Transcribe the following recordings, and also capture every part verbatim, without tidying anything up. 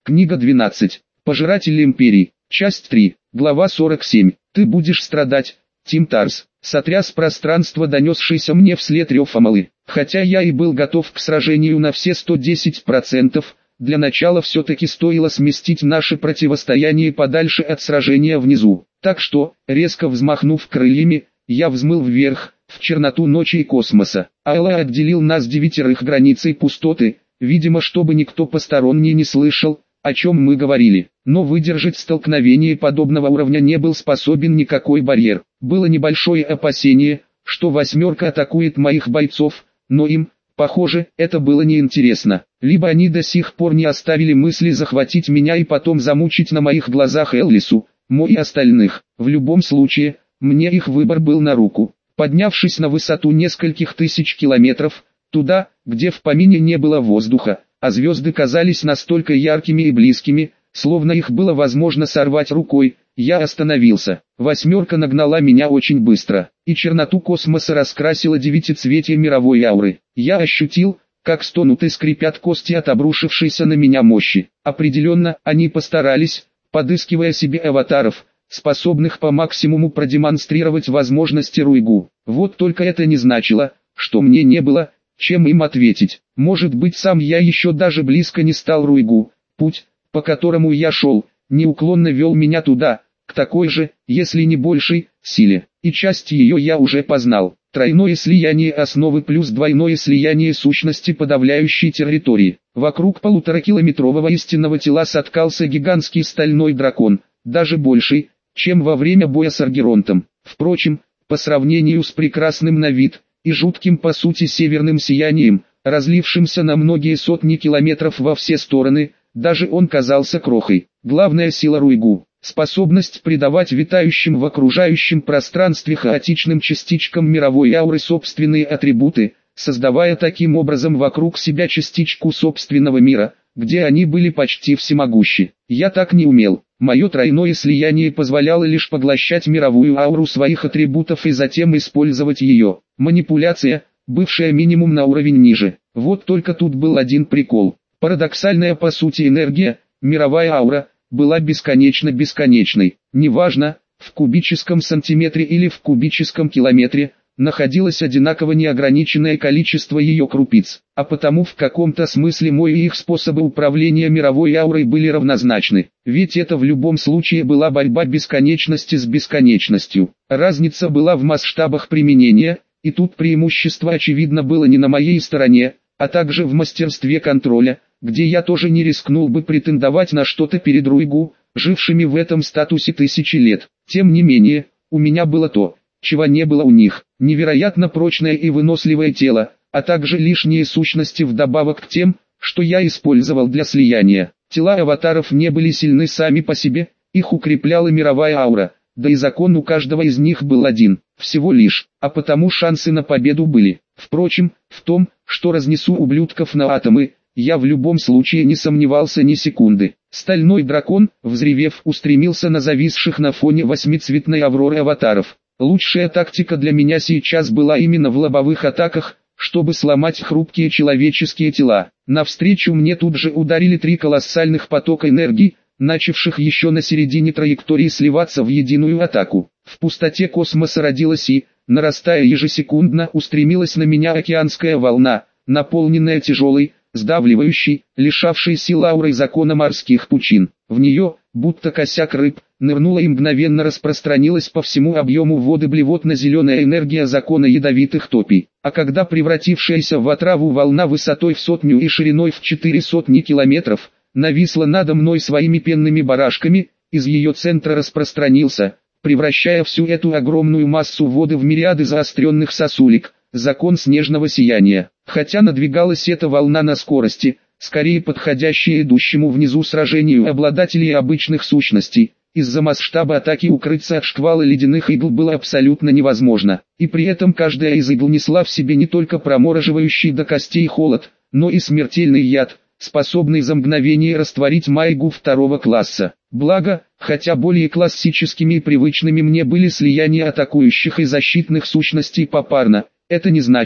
Книга двенадцать. Пожиратели империй. Часть три. Глава сорок семь. Ты будешь страдать, Тим Тарс. Сотряс пространство донесшийся мне вслед рев Амалы. Хотя я и был готов к сражению на все сто десять процентов, для начала все-таки стоило сместить наше противостояние подальше от сражения внизу. Так что, резко взмахнув крыльями, я взмыл вверх, в черноту ночи и космоса. Алла отделил нас девятерых границей пустоты, видимо, чтобы никто посторонний не слышал, о чем мы говорили. Но выдержать столкновение подобного уровня не был способен никакой барьер. Было небольшое опасение, что восьмерка атакует моих бойцов, но им, похоже, это было неинтересно. Либо они до сих пор не оставили мысли захватить меня и потом замучить на моих глазах Эллису, Мо и остальных. В любом случае, мне их выбор был на руку. Поднявшись на высоту нескольких тысяч километров, туда, где в помине не было воздуха, а звезды казались настолько яркими и близкими, словно их было возможно сорвать рукой, я остановился. Восьмерка нагнала меня очень быстро, и черноту космоса раскрасила девятицветие мировой ауры. Я ощутил, как стонут и скрипят кости от обрушившейся на меня мощи. Определенно, они постарались, подыскивая себе аватаров, способных по максимуму продемонстрировать возможности Руйгу. Вот только это не значило, что мне не было чем им ответить. Может быть, сам я еще даже близко не стал Руйгу. Путь, по которому я шел, неуклонно вел меня туда, к такой же, если не большей, силе. И часть ее я уже познал. Тройное слияние основы плюс двойное слияние сущности подавляющей территории. Вокруг полуторакилометрового истинного тела соткался гигантский стальной дракон, даже больший, чем во время боя с Аргеронтом. Впрочем, по сравнению с прекрасным на вид и жутким по сути северным сиянием, разлившимся на многие сотни километров во все стороны, даже он казался крохой. Главная сила Руйгу – способность придавать витающим в окружающем пространстве хаотичным частичкам мировой ауры собственные атрибуты, создавая таким образом вокруг себя частичку собственного мира, где они были почти всемогущи. Я так не умел. Мое тройное слияние позволяло лишь поглощать мировую ауру своих атрибутов и затем использовать ее. Манипуляция, бывшая минимум на уровень ниже. Вот только тут был один прикол. Парадоксальная по сути энергия, мировая аура, была бесконечно бесконечной. Неважно, в кубическом сантиметре или в кубическом километре, находилось одинаково неограниченное количество ее крупиц, а потому в каком-то смысле мой и их способы управления мировой аурой были равнозначны, ведь это в любом случае была борьба бесконечности с бесконечностью. Разница была в масштабах применения, и тут преимущество очевидно было не на моей стороне, а также в мастерстве контроля, где я тоже не рискнул бы претендовать на что-то перед Руйгу, жившими в этом статусе тысячи лет. Тем не менее, у меня было то, чего не было у них, невероятно прочное и выносливое тело, а также лишние сущности вдобавок к тем, что я использовал для слияния. Тела аватаров не были сильны сами по себе, их укрепляла мировая аура, да и закон у каждого из них был один, всего лишь, а потому шансы на победу были. Впрочем, в том, что разнесу ублюдков на атомы, я в любом случае не сомневался ни секунды. Стальной дракон, взревев, устремился на зависших на фоне восьмицветной авроры аватаров. Лучшая тактика для меня сейчас была именно в лобовых атаках, чтобы сломать хрупкие человеческие тела. Навстречу мне тут же ударили три колоссальных потока энергии, начавших еще на середине траектории сливаться в единую атаку. В пустоте космоса родилась и, нарастая ежесекундно, устремилась на меня океанская волна, наполненная тяжелой, сдавливающей, лишавшей сил аурой закона морских пучин. В нее, будто косяк рыб, нырнула и мгновенно распространилась по всему объему воды блевотно-зеленая энергия закона ядовитых топий. А когда превратившаяся в отраву волна высотой в сотню и шириной в четыре сотни километров, нависла надо мной своими пенными барашками, из ее центра распространился, превращая всю эту огромную массу воды в мириады заостренных сосулек, закон снежного сияния. Хотя надвигалась эта волна на скорости, скорее подходящей идущему внизу сражению обладателей обычных сущностей, из-за масштаба атаки укрыться от шквала ледяных игл было абсолютно невозможно, и при этом каждая из игл несла в себе не только промораживающий до костей холод, но и смертельный яд, способный за мгновение растворить майгу второго класса. Благо, хотя более классическими и привычными мне были слияния атакующих и защитных сущностей попарно, это не значило,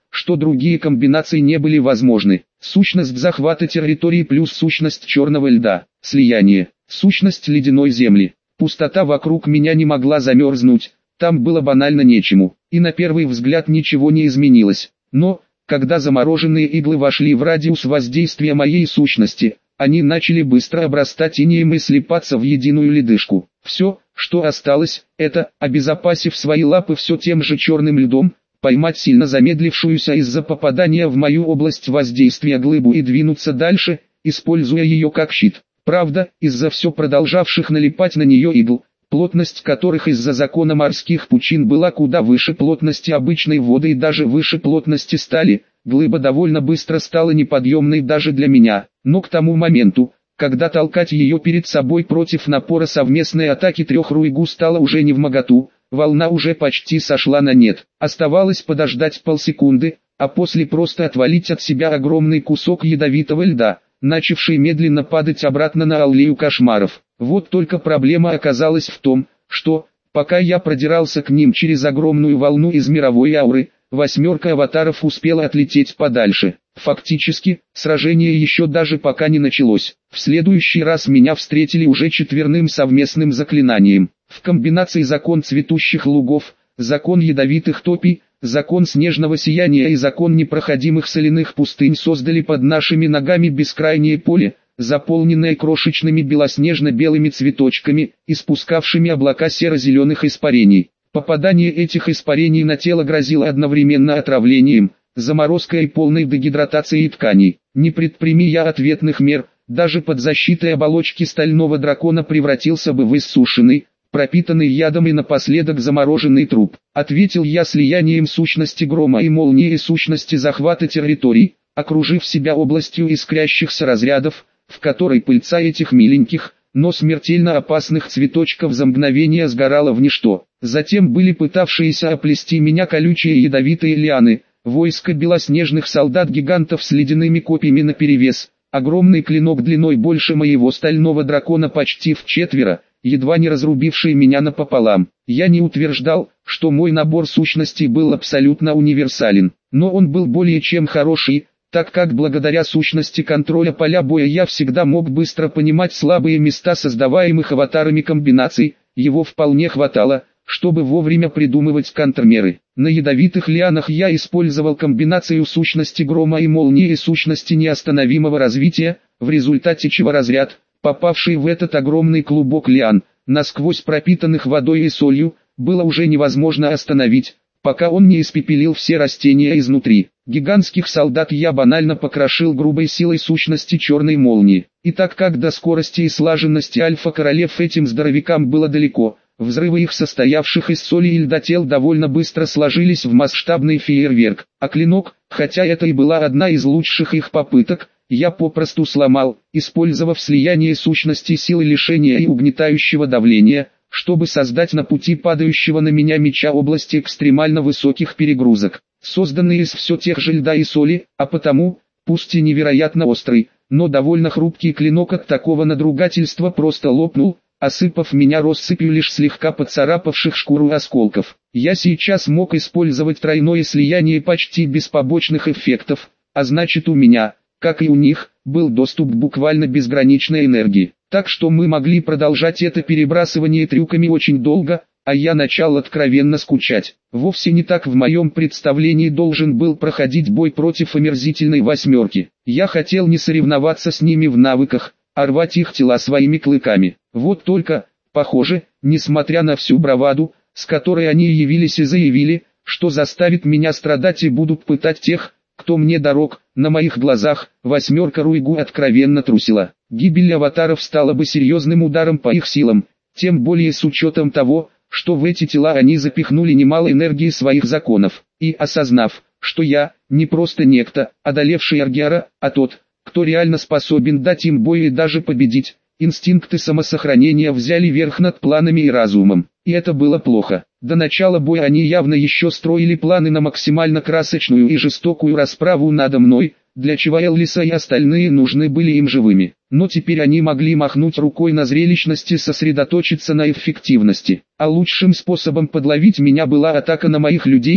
что другие комбинации не были возможны. Сущность захвата территории плюс сущность черного льда. Слияние. Сущность ледяной земли. Пустота вокруг меня не могла замерзнуть, там было банально нечему, и на первый взгляд ничего не изменилось. Но, когда замороженные иглы вошли в радиус воздействия моей сущности, они начали быстро обрастать инеем и слипаться в единую ледышку. Все, что осталось, это, обезопасив свои лапы все тем же черным льдом, поймать сильно замедлившуюся из-за попадания в мою область воздействия глыбу и двинуться дальше, используя ее как щит. Правда, из-за все продолжавших налипать на нее игл, плотность которых из-за закона морских пучин была куда выше плотности обычной воды и даже выше плотности стали, глыба довольно быстро стала неподъемной даже для меня, но к тому моменту, когда толкать ее перед собой против напора совместной атаки трех руйгу стало уже невмоготу, волна уже почти сошла на нет. Оставалось подождать полсекунды, а после просто отвалить от себя огромный кусок ядовитого льда, начавший медленно падать обратно на аллею кошмаров. Вот только проблема оказалась в том, что, пока я продирался к ним через огромную волну из мировой ауры, восьмерка аватаров успела отлететь подальше. Фактически, сражение еще даже пока не началось. В следующий раз меня встретили уже четверным совместным заклинанием. В комбинации закон цветущих лугов, закон ядовитых топий, закон снежного сияния и закон непроходимых соляных пустынь создали под нашими ногами бескрайнее поле, заполненное крошечными белоснежно-белыми цветочками, испускавшими облака серо-зеленых испарений. Попадание этих испарений на тело грозило одновременно отравлением, заморозкой и полной дегидратацией тканей. Не предприми я ответных мер, даже под защитой оболочки стального дракона превратился бы в иссушенный, пропитанный ядом и напоследок замороженный труп. Ответил я слиянием сущности грома и молнии и сущности захвата территорий, окружив себя областью искрящихся разрядов, в которой пыльца этих миленьких, но смертельно опасных цветочков за мгновение сгорала в ничто. Затем были пытавшиеся оплести меня колючие ядовитые лианы, войско белоснежных солдат-гигантов с ледяными копьями наперевес, огромный клинок длиной больше моего стального дракона почти в четверо, едва не разрубивший меня напополам. Я не утверждал, что мой набор сущностей был абсолютно универсален, но он был более чем хороший, так как благодаря сущности контроля поля боя я всегда мог быстро понимать слабые места создаваемых аватарами комбинаций, его вполне хватало, чтобы вовремя придумывать контрмеры. На ядовитых лианах я использовал комбинацию сущности грома и молнии и сущности неостановимого развития, в результате чего разряд, попавший в этот огромный клубок лиан, насквозь пропитанных водой и солью, было уже невозможно остановить, пока он не испепелил все растения изнутри. Гигантских солдат я банально покрошил грубой силой сущности черной молнии. И так как до скорости и слаженности альфа-королев этим здоровякам было далеко, взрывы их состоявших из соли и льда тел довольно быстро сложились в масштабный фейерверк, а клинок, хотя это и была одна из лучших их попыток, я попросту сломал, использовав слияние сущности силы лишения и угнетающего давления, чтобы создать на пути падающего на меня меча области экстремально высоких перегрузок, созданные из все тех же льда и соли, а потому, пусть и невероятно острый, но довольно хрупкий клинок от такого надругательства просто лопнул, осыпав меня россыпью лишь слегка поцарапавших шкуру осколков. Я сейчас мог использовать тройное слияние почти без побочных эффектов, а значит у меня, как и у них, был доступ к буквально безграничной энергии. Так что мы могли продолжать это перебрасывание трюками очень долго, а я начал откровенно скучать. Вовсе не так в моем представлении должен был проходить бой против омерзительной восьмерки. Я хотел не соревноваться с ними в навыках, а рвать их тела своими клыками. Вот только, похоже, несмотря на всю браваду, с которой они явились и заявили, что заставит меня страдать и будут пытать тех, кто мне дорог, на моих глазах, восьмерка Руйгу откровенно трусила. Гибель аватаров стала бы серьезным ударом по их силам, тем более с учетом того, что в эти тела они запихнули немало энергии своих законов, и осознав, что я, не просто некто, одолевший Аргиара, а тот, кто реально способен дать им бой и даже победить, инстинкты самосохранения взяли верх над планами и разумом. И это было плохо. До начала боя они явно еще строили планы на максимально красочную и жестокую расправу надо мной, для чего Эллиса и остальные нужны были им живыми. Но теперь они могли махнуть рукой на зрелищности и сосредоточиться на эффективности. А лучшим способом подловить меня была атака на моих людей,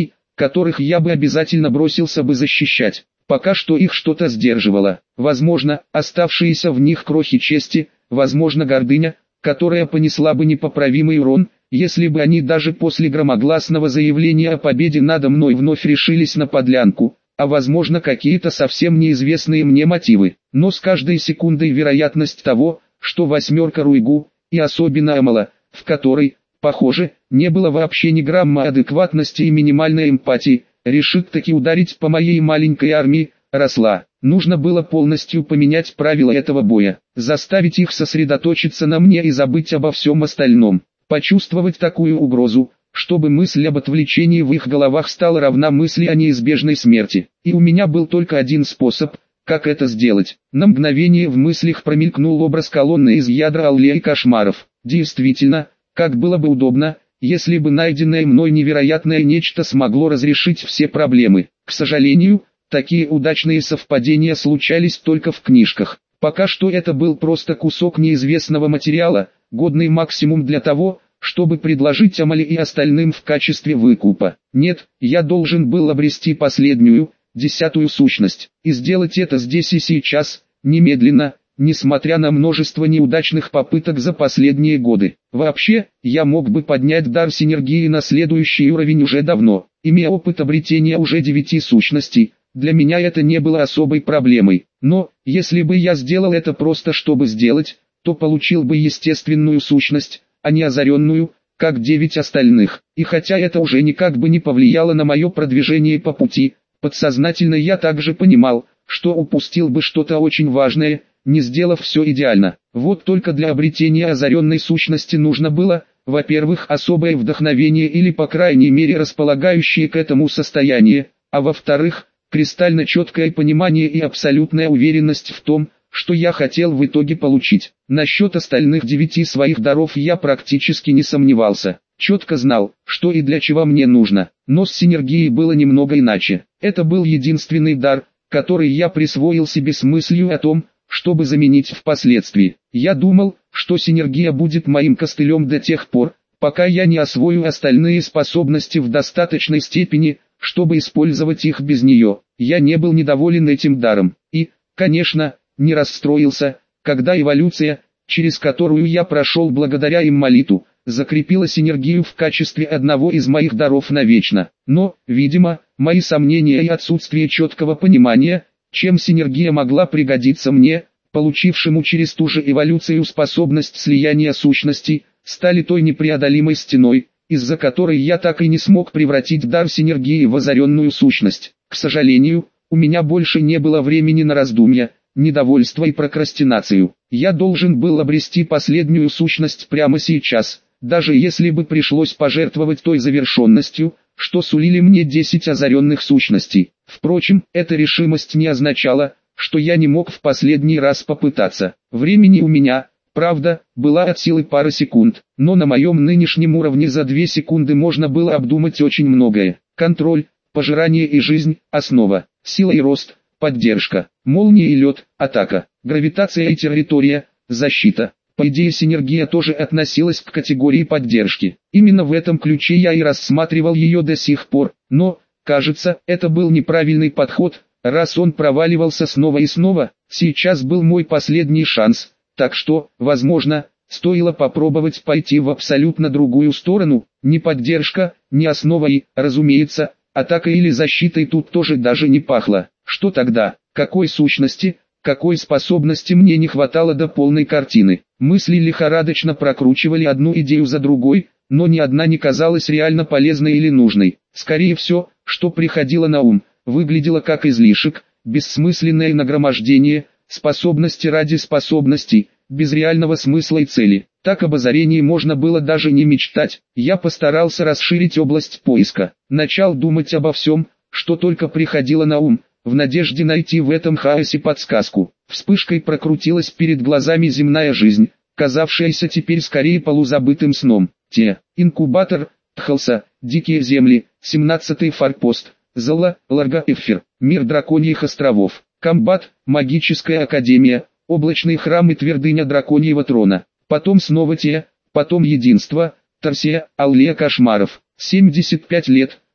которых я бы обязательно бросился бы защищать. Пока что их что-то сдерживало. Возможно, оставшиеся в них крохи чести, возможно гордыня, которая понесла бы непоправимый урон, если бы они даже после громогласного заявления о победе надо мной вновь решились на подлянку, а возможно какие-то совсем неизвестные мне мотивы. Но с каждой секундой вероятность того, что восьмерка Руйгу, и особенно Амала, в которой, похоже, не было вообще ни грамма адекватности и минимальной эмпатии, решит таки ударить по моей маленькой армии, росла. Нужно было полностью поменять правила этого боя, заставить их сосредоточиться на мне и забыть обо всем остальном, почувствовать такую угрозу, чтобы мысль об отвлечении в их головах стала равна мысли о неизбежной смерти. И у меня был только один способ, как это сделать. На мгновение в мыслях промелькнул образ колонны из ядра аллеи кошмаров. Действительно, как было бы удобно, если бы найденное мной невероятное нечто смогло разрешить все проблемы. К сожалению, такие удачные совпадения случались только в книжках. Пока что это был просто кусок неизвестного материала, годный максимум для того, чтобы предложить Амали и остальным в качестве выкупа. Нет, я должен был обрести последнюю, десятую сущность, и сделать это здесь и сейчас, немедленно, несмотря на множество неудачных попыток за последние годы. Вообще, я мог бы поднять дар синергии на следующий уровень уже давно, имея опыт обретения уже девяти сущностей. Для меня это не было особой проблемой, но, если бы я сделал это просто чтобы сделать, то получил бы естественную сущность, а не озаренную, как девять остальных. И хотя это уже никак бы не повлияло на мое продвижение по пути, подсознательно я также понимал, что упустил бы что-то очень важное, не сделав все идеально. Вот только для обретения озаренной сущности нужно было, во-первых, особое вдохновение или по крайней мере располагающее к этому состояние, а во-вторых, кристально четкое понимание и абсолютная уверенность в том, что я хотел в итоге получить. Насчет остальных девяти своих даров я практически не сомневался. Четко знал, что и для чего мне нужно. Но с синергией было немного иначе. Это был единственный дар, который я присвоил себе с мыслью о том, чтобы заменить впоследствии. Я думал, что синергия будет моим костылем до тех пор, пока я не освою остальные способности в достаточной степени, чтобы использовать их без нее. Я не был недоволен этим даром. И, конечно, не расстроился, когда эволюция, через которую я прошел благодаря Иммолиту, закрепила синергию в качестве одного из моих даров навечно. Но, видимо, мои сомнения и отсутствие четкого понимания, чем синергия могла пригодиться мне, получившему через ту же эволюцию способность слияния сущностей, стали той непреодолимой стеной, из-за которой я так и не смог превратить дар синергии в озаренную сущность. К сожалению, у меня больше не было времени на раздумья, недовольство и прокрастинацию. Я должен был обрести последнюю сущность прямо сейчас, даже если бы пришлось пожертвовать той завершенностью, что сулили мне десять озаренных сущностей. Впрочем, эта решимость не означала, что я не мог в последний раз попытаться. Времени у меня, правда, была от силы пара секунд, но на моем нынешнем уровне за две секунды можно было обдумать очень многое. Контроль, пожирание и жизнь, основа, сила и рост, поддержка, молния и лед, атака, гравитация и территория, защита. По идее синергия тоже относилась к категории поддержки. Именно в этом ключе я и рассматривал ее до сих пор, но, кажется, это был неправильный подход, раз он проваливался снова и снова. Сейчас был мой последний шанс, так что, возможно, стоило попробовать пойти в абсолютно другую сторону. Ни поддержка, ни основа и, разумеется, атака или защитой тут тоже даже не пахло. Что тогда? Какой сущности, какой способности мне не хватало до полной картины? Мысли лихорадочно прокручивали одну идею за другой, но ни одна не казалась реально полезной или нужной. Скорее все, что приходило на ум, выглядело как излишек, бессмысленное нагромождение, способности ради способностей, без реального смысла и цели. Так об озарении можно было даже не мечтать. Я постарался расширить область поиска. Начал думать обо всем, что только приходило на ум, в надежде найти в этом хаосе подсказку. Вспышкой прокрутилась перед глазами земная жизнь, казавшаяся теперь скорее полузабытым сном. Те, инкубатор, Тхалса, дикие земли, семнадцатый форпост, Зала, Ларга Эфир, мир драконьих островов, комбат, магическая академия, облачный храм и твердыня драконьего трона. Потом снова те, потом единство, Тарсия, аллея кошмаров. семьдесят пять лет,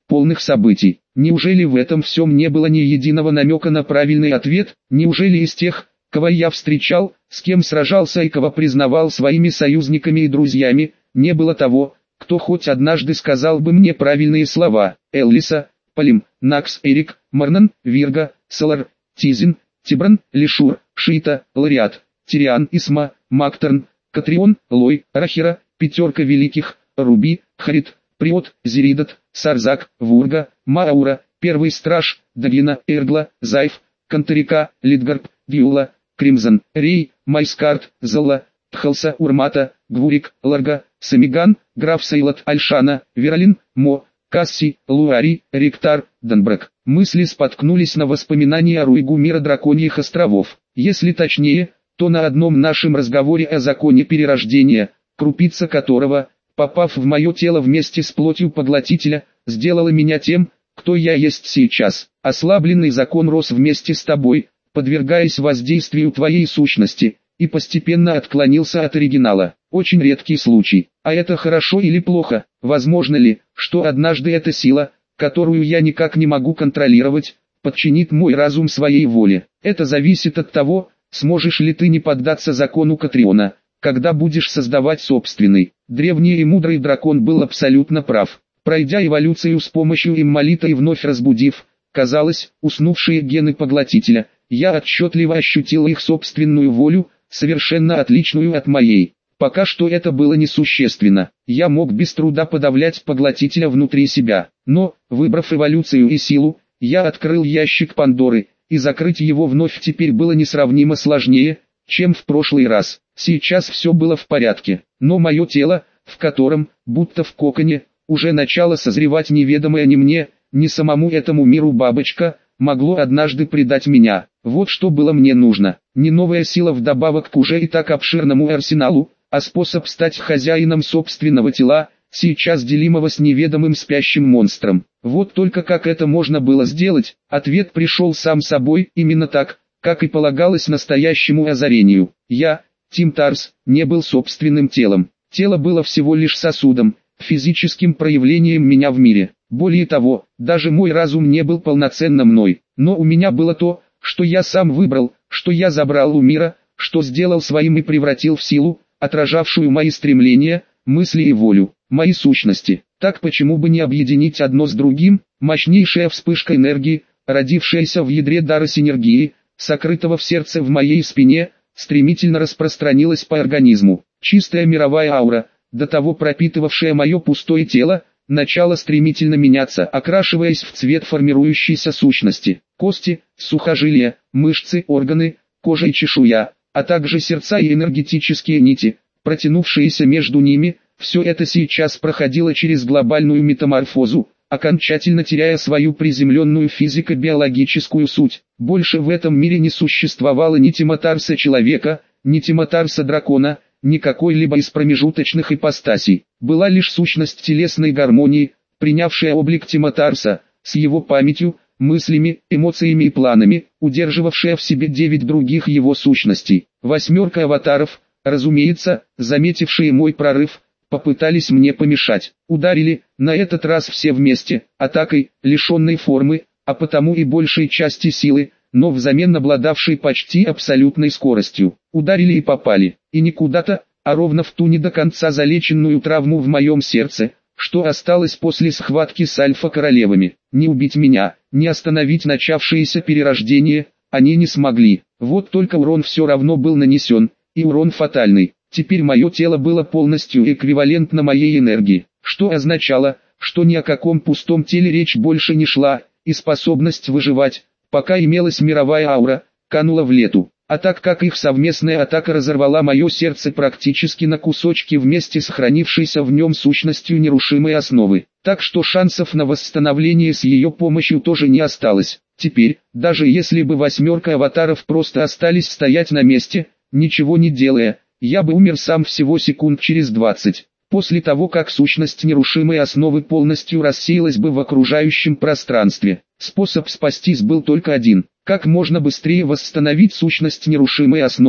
полных событий. Неужели в этом всем не было ни единого намека на правильный ответ? Неужели из тех, кого я встречал, с кем сражался и кого признавал своими союзниками и друзьями, не было того, кто хоть однажды сказал бы мне правильные слова? Эллиса, Палим, Накс, Эрик, Марнан, Вирга, Салар, Тизин, Тибран, Лишур, Шита, Лариат, Тириан, Исма, Мактерн, Катрион, Лой, Рахира, Пятерка Великих, Руби, Харит, Приот, Зеридат, Сарзак, Вурга, Маура, Первый Страж, Дагина, Эргла, Зайф, Кантарика, Лидгарб, Гиула, Кримзон, Рей, Майскарт, Зала, Тхалса, Урмата, Гвурик, Ларга, Самиган, Граф Сейлат, Альшана, Вералин, Мо, Касси, Луари, Риктар, Данбрак. Мысли споткнулись на воспоминания о Руигу мира Драконьих островов. Если точнее, то на одном нашем разговоре о законе перерождения, крупица которого, попав в мое тело вместе с плотью поглотителя, сделала меня тем, кто я есть сейчас. Ослабленный закон рос вместе с тобой, подвергаясь воздействию твоей сущности, и постепенно отклонился от оригинала. Очень редкий случай. А это хорошо или плохо? Возможно ли, что однажды эта сила, которую я никак не могу контролировать, подчинит мой разум своей воле? Это зависит от того, сможешь ли ты не поддаться закону Катриона, когда будешь создавать собственный. Древний и мудрый дракон был абсолютно прав. Пройдя эволюцию с помощью иммолита и вновь разбудив, казалось, уснувшие гены поглотителя, я отчетливо ощутил их собственную волю, совершенно отличную от моей. Пока что это было несущественно. Я мог без труда подавлять поглотителя внутри себя. Но, выбрав эволюцию и силу, я открыл ящик Пандоры, и закрыть его вновь теперь было несравнимо сложнее, чем в прошлый раз. Сейчас все было в порядке, но мое тело, в котором, будто в коконе, уже начало созревать неведомое ни мне, ни самому этому миру бабочка, могло однажды предать меня. Вот что было мне нужно. Не новая сила вдобавок к уже и так обширному арсеналу, а способ стать хозяином собственного тела, сейчас делимого с неведомым спящим монстром. Вот только как это можно было сделать? Ответ пришел сам собой, именно так, как и полагалось настоящему озарению. Я, Тим Тарс, не был собственным телом. Тело было всего лишь сосудом, физическим проявлением меня в мире. Более того, даже мой разум не был полноценно мной. Но у меня было то, что я сам выбрал, что я забрал у мира, что сделал своим и превратил в силу, отражавшую мои стремления, мысли и волю, мои сущности. Так почему бы не объединить одно с другим? Мощнейшая вспышка энергии, родившаяся в ядре дара синергии, сокрытого в сердце в моей спине, стремительно распространилась по организму. Чистая мировая аура, до того пропитывавшая мое пустое тело, начала стремительно меняться, окрашиваясь в цвет формирующейся сущности. Кости, сухожилия, мышцы, органы, кожа и чешуя, а также сердца и энергетические нити, протянувшиеся между ними, все это сейчас проходило через глобальную метаморфозу, окончательно теряя свою приземленную физико-биологическую суть. Больше в этом мире не существовало ни Тиматарса человека, ни Тиматарса дракона, ни какой-либо из промежуточных ипостасей. Была лишь сущность телесной гармонии, принявшая облик Тиматарса, с его памятью, мыслями, эмоциями и планами, удерживавшая в себе девять других его сущностей. Восьмерка аватаров, разумеется, заметившие мой прорыв, попытались мне помешать. Ударили, на этот раз все вместе, атакой, лишенной формы, а потому и большей части силы, но взамен обладавшей почти абсолютной скоростью. Ударили и попали, и не куда-то, а ровно в ту не до конца залеченную травму в моем сердце, что осталось после схватки с альфа-королевами. Не убить меня, не остановить начавшееся перерождение, они не смогли. Вот только урон все равно был нанесен, и урон фатальный. Теперь мое тело было полностью эквивалентно моей энергии, что означало, что ни о каком пустом теле речь больше не шла, и способность выживать, пока имелась мировая аура, канула в лету. А так как их совместная атака разорвала мое сердце практически на кусочки вместе с хранившейся в нем сущностью нерушимой основы, так что шансов на восстановление с ее помощью тоже не осталось. Теперь, даже если бы восьмерка аватаров просто остались стоять на месте, ничего не делая, я бы умер сам всего секунд через двадцать. После того, как сущность нерушимой основы полностью рассеялась бы в окружающем пространстве. Способ спастись был только один. Как можно быстрее восстановить сущность нерушимой основы,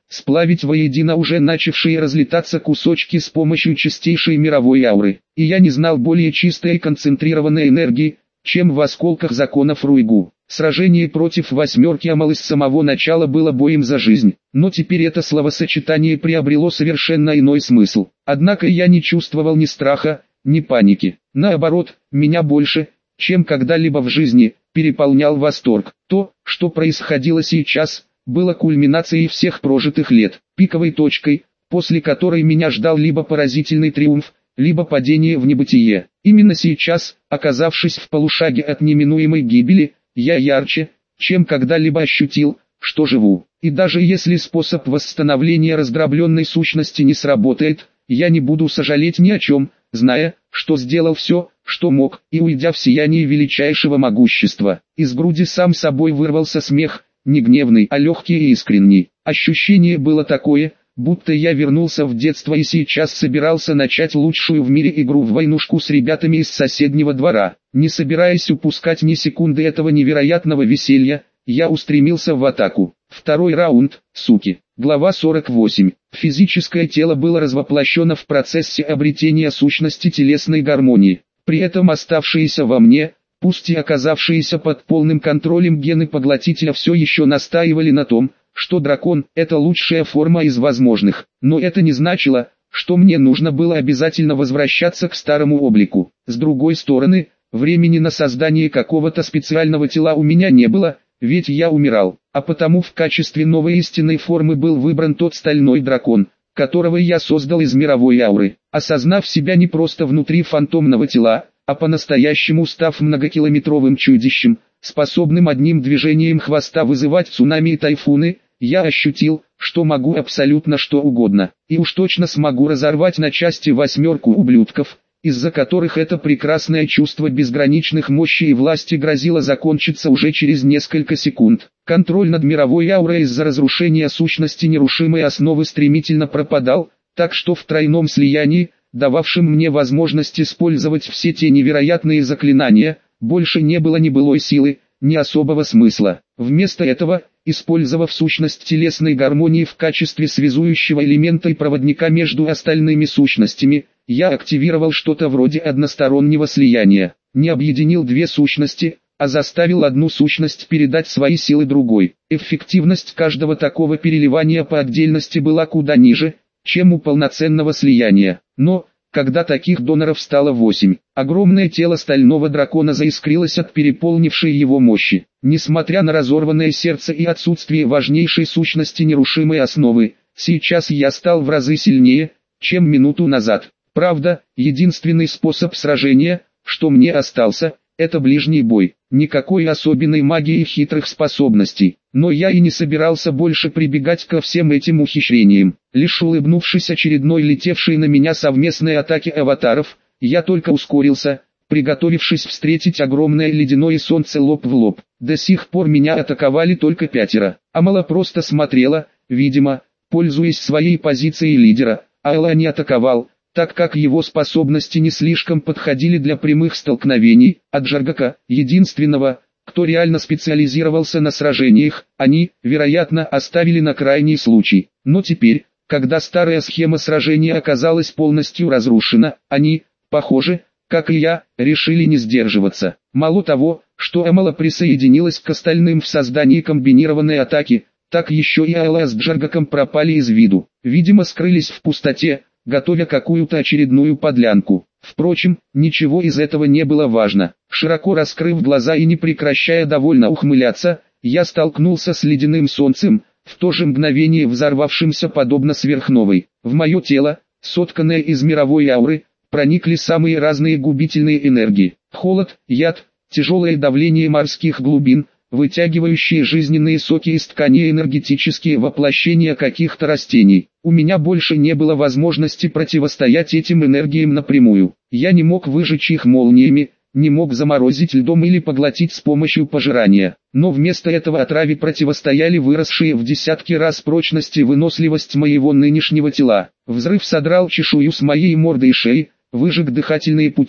сплавить воедино уже начавшие разлетаться кусочки с помощью чистейшей мировой ауры. И я не знал более чистой и концентрированной энергии, чем в осколках законов Руйгу. Сражение против восьмерки Амалы с самого начала было боем за жизнь, но теперь это словосочетание приобрело совершенно иной смысл. Однако я не чувствовал ни страха, ни паники. Наоборот, меня больше, чем когда-либо в жизни, переполнял восторг. То, что происходило сейчас, было кульминацией всех прожитых лет, пиковой точкой, после которой меня ждал либо поразительный триумф, либо падение в небытие. Именно сейчас, оказавшись в полушаге от неминуемой гибели, я ярче, чем когда-либо ощутил, что живу. И даже если способ восстановления раздробленной сущности не сработает, я не буду сожалеть ни о чем, зная, что сделал все, что мог, и уйдя в сияние величайшего могущества. Из груди сам собой вырвался смех, не гневный, а легкий и искренний. Ощущение было такое, будто я вернулся в детство и сейчас собирался начать лучшую в мире игру в войнушку с ребятами из соседнего двора. Не собираясь упускать ни секунды этого невероятного веселья, я устремился в атаку. Второй раунд, суки. Глава сорок восемь. Физическое тело было развоплощено в процессе обретения сущности телесной гармонии. При этом оставшиеся во мне, пусть и оказавшиеся под полным контролем гены поглотителя, все еще настаивали на том, что дракон – это лучшая форма из возможных. Но это не значило, что мне нужно было обязательно возвращаться к старому облику. С другой стороны, времени на создание какого-то специального тела у меня не было, ведь я умирал. А потому в качестве новой истинной формы был выбран тот стальной дракон, которого я создал из мировой ауры. Осознав себя не просто внутри фантомного тела, а по-настоящему став многокилометровым чудищем, способным одним движением хвоста вызывать цунами и тайфуны, я ощутил, что могу абсолютно что угодно, и уж точно смогу разорвать на части восьмерку ублюдков, из-за которых это прекрасное чувство безграничных мощи и власти грозило закончиться уже через несколько секунд. Контроль над мировой аурой из-за разрушения сущности нерушимой основы стремительно пропадал, так что в тройном слиянии, дававшем мне возможность использовать все те невероятные заклинания, больше не было ни былой силы, ни особого смысла. Вместо этого, использовав сущность телесной гармонии в качестве связующего элемента и проводника между остальными сущностями, я активировал что-то вроде одностороннего слияния. Не объединил две сущности, а заставил одну сущность передать свои силы другой. Эффективность каждого такого переливания по отдельности была куда ниже, чем у полноценного слияния. Но, когда таких доноров стало восемь, огромное тело стального дракона заискрилось от переполнившей его мощи. Несмотря на разорванное сердце и отсутствие важнейшей сущности нерушимой основы, сейчас я стал в разы сильнее, чем минуту назад. Правда, единственный способ сражения, что мне остался, это ближний бой. Никакой особенной магии и хитрых способностей. Но я и не собирался больше прибегать ко всем этим ухищрениям. Лишь улыбнувшись очередной летевшей на меня совместной атаке аватаров, я только ускорился, приготовившись встретить огромное ледяное солнце лоб в лоб. До сих пор меня атаковали только пятеро. Амала просто смотрела, видимо, пользуясь своей позицией лидера, а Элла не атаковал, так как его способности не слишком подходили для прямых столкновений. От Джаргака, единственного, кто реально специализировался на сражениях, они, вероятно, оставили на крайний случай. Но теперь, когда старая схема сражения оказалась полностью разрушена, они, похоже, как и я, решили не сдерживаться. Мало того, что Амала присоединилась к остальным в создании комбинированной атаки, так еще и Элла с Джаргаком пропали из виду. Видимо, скрылись в пустоте, готовя какую-то очередную подлянку. Впрочем, ничего из этого не было важно. Широко раскрыв глаза и не прекращая довольно ухмыляться, я столкнулся с ледяным солнцем, в то же мгновение взорвавшимся подобно сверхновой. В мое тело, сотканное из мировой ауры, проникли самые разные губительные энергии. Холод, яд, тяжелое давление морских глубин, вытягивающие жизненные соки из тканей, энергетические воплощения каких-то растений. У меня больше не было возможности противостоять этим энергиям напрямую. Я не мог выжечь их молниями, не мог заморозить льдом или поглотить с помощью пожирания. Но вместо этого отраве противостояли выросшие в десятки раз прочность и выносливость моего нынешнего тела. Взрыв содрал чешую с моей морды и шеи, выжег дыхательные пути,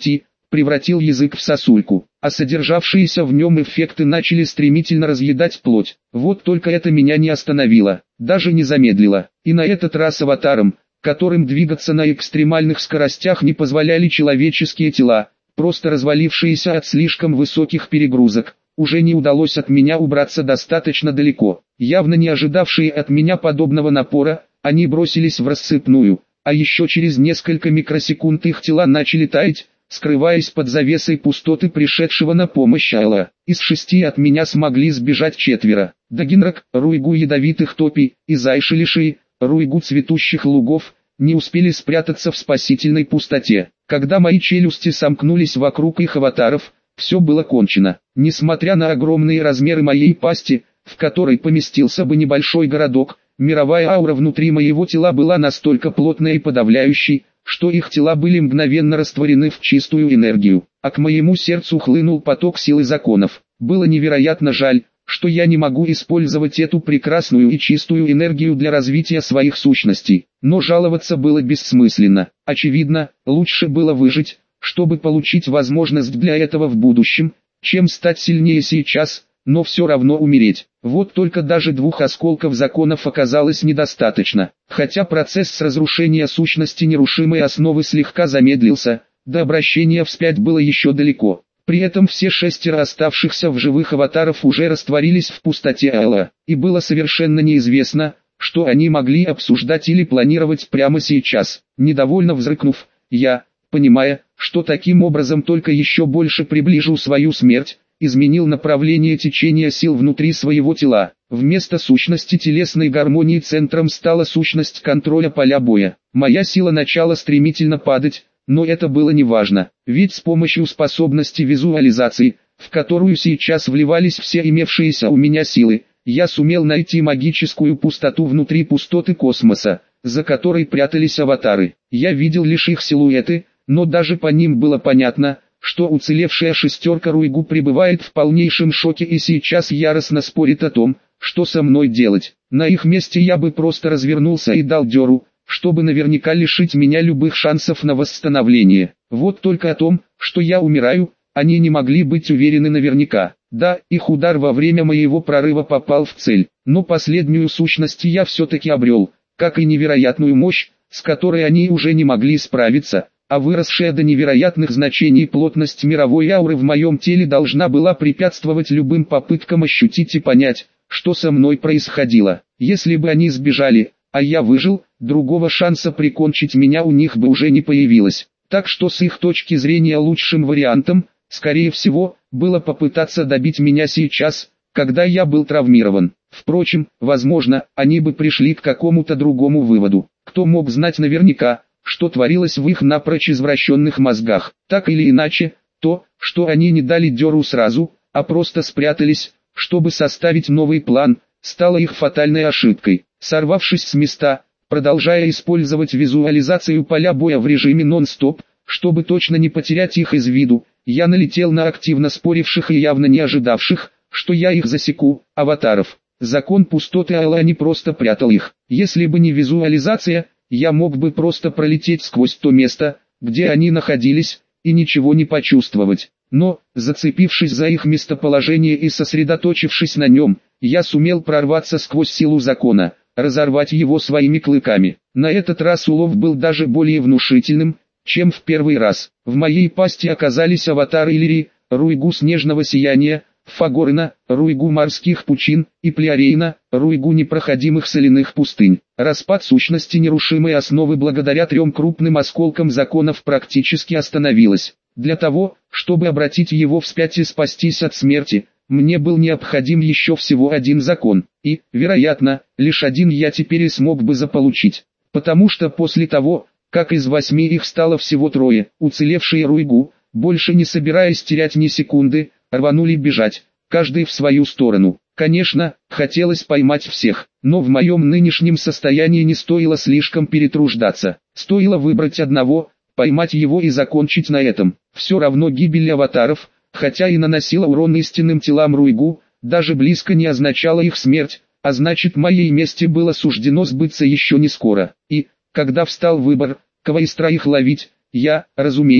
превратил язык в сосульку, а содержавшиеся в нем эффекты начали стремительно разъедать плоть. Вот только это меня не остановило, даже не замедлило. И на этот раз аватарам, которым двигаться на экстремальных скоростях не позволяли человеческие тела, просто развалившиеся от слишком высоких перегрузок, уже не удалось от меня убраться достаточно далеко. Явно не ожидавшие от меня подобного напора, они бросились в рассыпную, а еще через несколько микросекунд их тела начали таять, скрываясь под завесой пустоты пришедшего на помощь Айла. Из шести от меня смогли сбежать четверо. Дагенрак, Руйгу ядовитых топий, и Зайшелиши, Руйгу цветущих лугов, не успели спрятаться в спасительной пустоте. Когда мои челюсти сомкнулись вокруг их аватаров, все было кончено. Несмотря на огромные размеры моей пасти, в которой поместился бы небольшой городок, мировая аура внутри моего тела была настолько плотной и подавляющей, что их тела были мгновенно растворены в чистую энергию, а к моему сердцу хлынул поток силы законов. Было невероятно жаль, что я не могу использовать эту прекрасную и чистую энергию для развития своих сущностей, но жаловаться было бессмысленно. Очевидно, лучше было выжить, чтобы получить возможность для этого в будущем, чем стать сильнее сейчас, но все равно умереть. Вот только даже двух осколков законов оказалось недостаточно. Хотя процесс разрушения сущности нерушимой основы слегка замедлился, до обращения вспять было еще далеко. При этом все шестеро оставшихся в живых аватаров уже растворились в пустоте Айла, и было совершенно неизвестно, что они могли обсуждать или планировать прямо сейчас. Недовольно взрыкнув, я, понимая, что таким образом только еще больше приближу свою смерть, изменил направление течения сил внутри своего тела. Вместо сущности телесной гармонии центром стала сущность контроля поля боя. Моя сила начала стремительно падать, но это было неважно, ведь с помощью способности визуализации, в которую сейчас вливались все имевшиеся у меня силы, я сумел найти магическую пустоту внутри пустоты космоса, за которой прятались аватары. Я видел лишь их силуэты, но даже по ним было понятно, что уцелевшая шестерка Руйгу пребывает в полнейшем шоке и сейчас яростно спорит о том, что со мной делать. На их месте я бы просто развернулся и дал дёру, чтобы наверняка лишить меня любых шансов на восстановление. Вот только о том, что я умираю, они не могли быть уверены наверняка. Да, их удар во время моего прорыва попал в цель, но последнюю сущность я все-таки обрел, как и невероятную мощь, с которой они уже не могли справиться, а выросшая до невероятных значений плотность мировой ауры в моем теле должна была препятствовать любым попыткам ощутить и понять, что со мной происходило. Если бы они сбежали, а я выжил, другого шанса прикончить меня у них бы уже не появилось. Так что с их точки зрения лучшим вариантом, скорее всего, было попытаться добить меня сейчас, когда я был травмирован. Впрочем, возможно, они бы пришли к какому-то другому выводу. Кто мог знать наверняка, что творилось в их напрочь извращенных мозгах. Так или иначе, то, что они не дали дёру сразу, а просто спрятались, чтобы составить новый план, стало их фатальной ошибкой. Сорвавшись с места, продолжая использовать визуализацию поля боя в режиме нон-стоп, чтобы точно не потерять их из виду, я налетел на активно споривших и явно не ожидавших, что я их засеку, аватаров. Закон пустоты Айла не просто прятал их. Если бы не визуализация, я мог бы просто пролететь сквозь то место, где они находились, и ничего не почувствовать. Но, зацепившись за их местоположение и сосредоточившись на нем, я сумел прорваться сквозь силу закона, разорвать его своими клыками. На этот раз улов был даже более внушительным, чем в первый раз. В моей пасти оказались аватары Иллирии, Руйгу снежного сияния, Фагорна, Руйгу морских пучин, и Плеорейна, Руйгу непроходимых соляных пустынь. Распад сущности нерушимой основы благодаря трем крупным осколкам законов практически остановилась. Для того, чтобы обратить его вспять и спастись от смерти, мне был необходим еще всего один закон, и, вероятно, лишь один я теперь и смог бы заполучить. Потому что после того, как из восьми их стало всего трое, уцелевшие Руйгу, больше не собираясь терять ни секунды, рванули бежать, каждый в свою сторону. Конечно, хотелось поймать всех, но в моем нынешнем состоянии не стоило слишком перетруждаться. Стоило выбрать одного, поймать его и закончить на этом. Все равно гибель аватаров, хотя и наносила урон истинным телам Руйгу, даже близко не означала их смерть, а значит моей мести было суждено сбыться еще не скоро. И, когда встал выбор, кого из троих ловить, я, разумеется,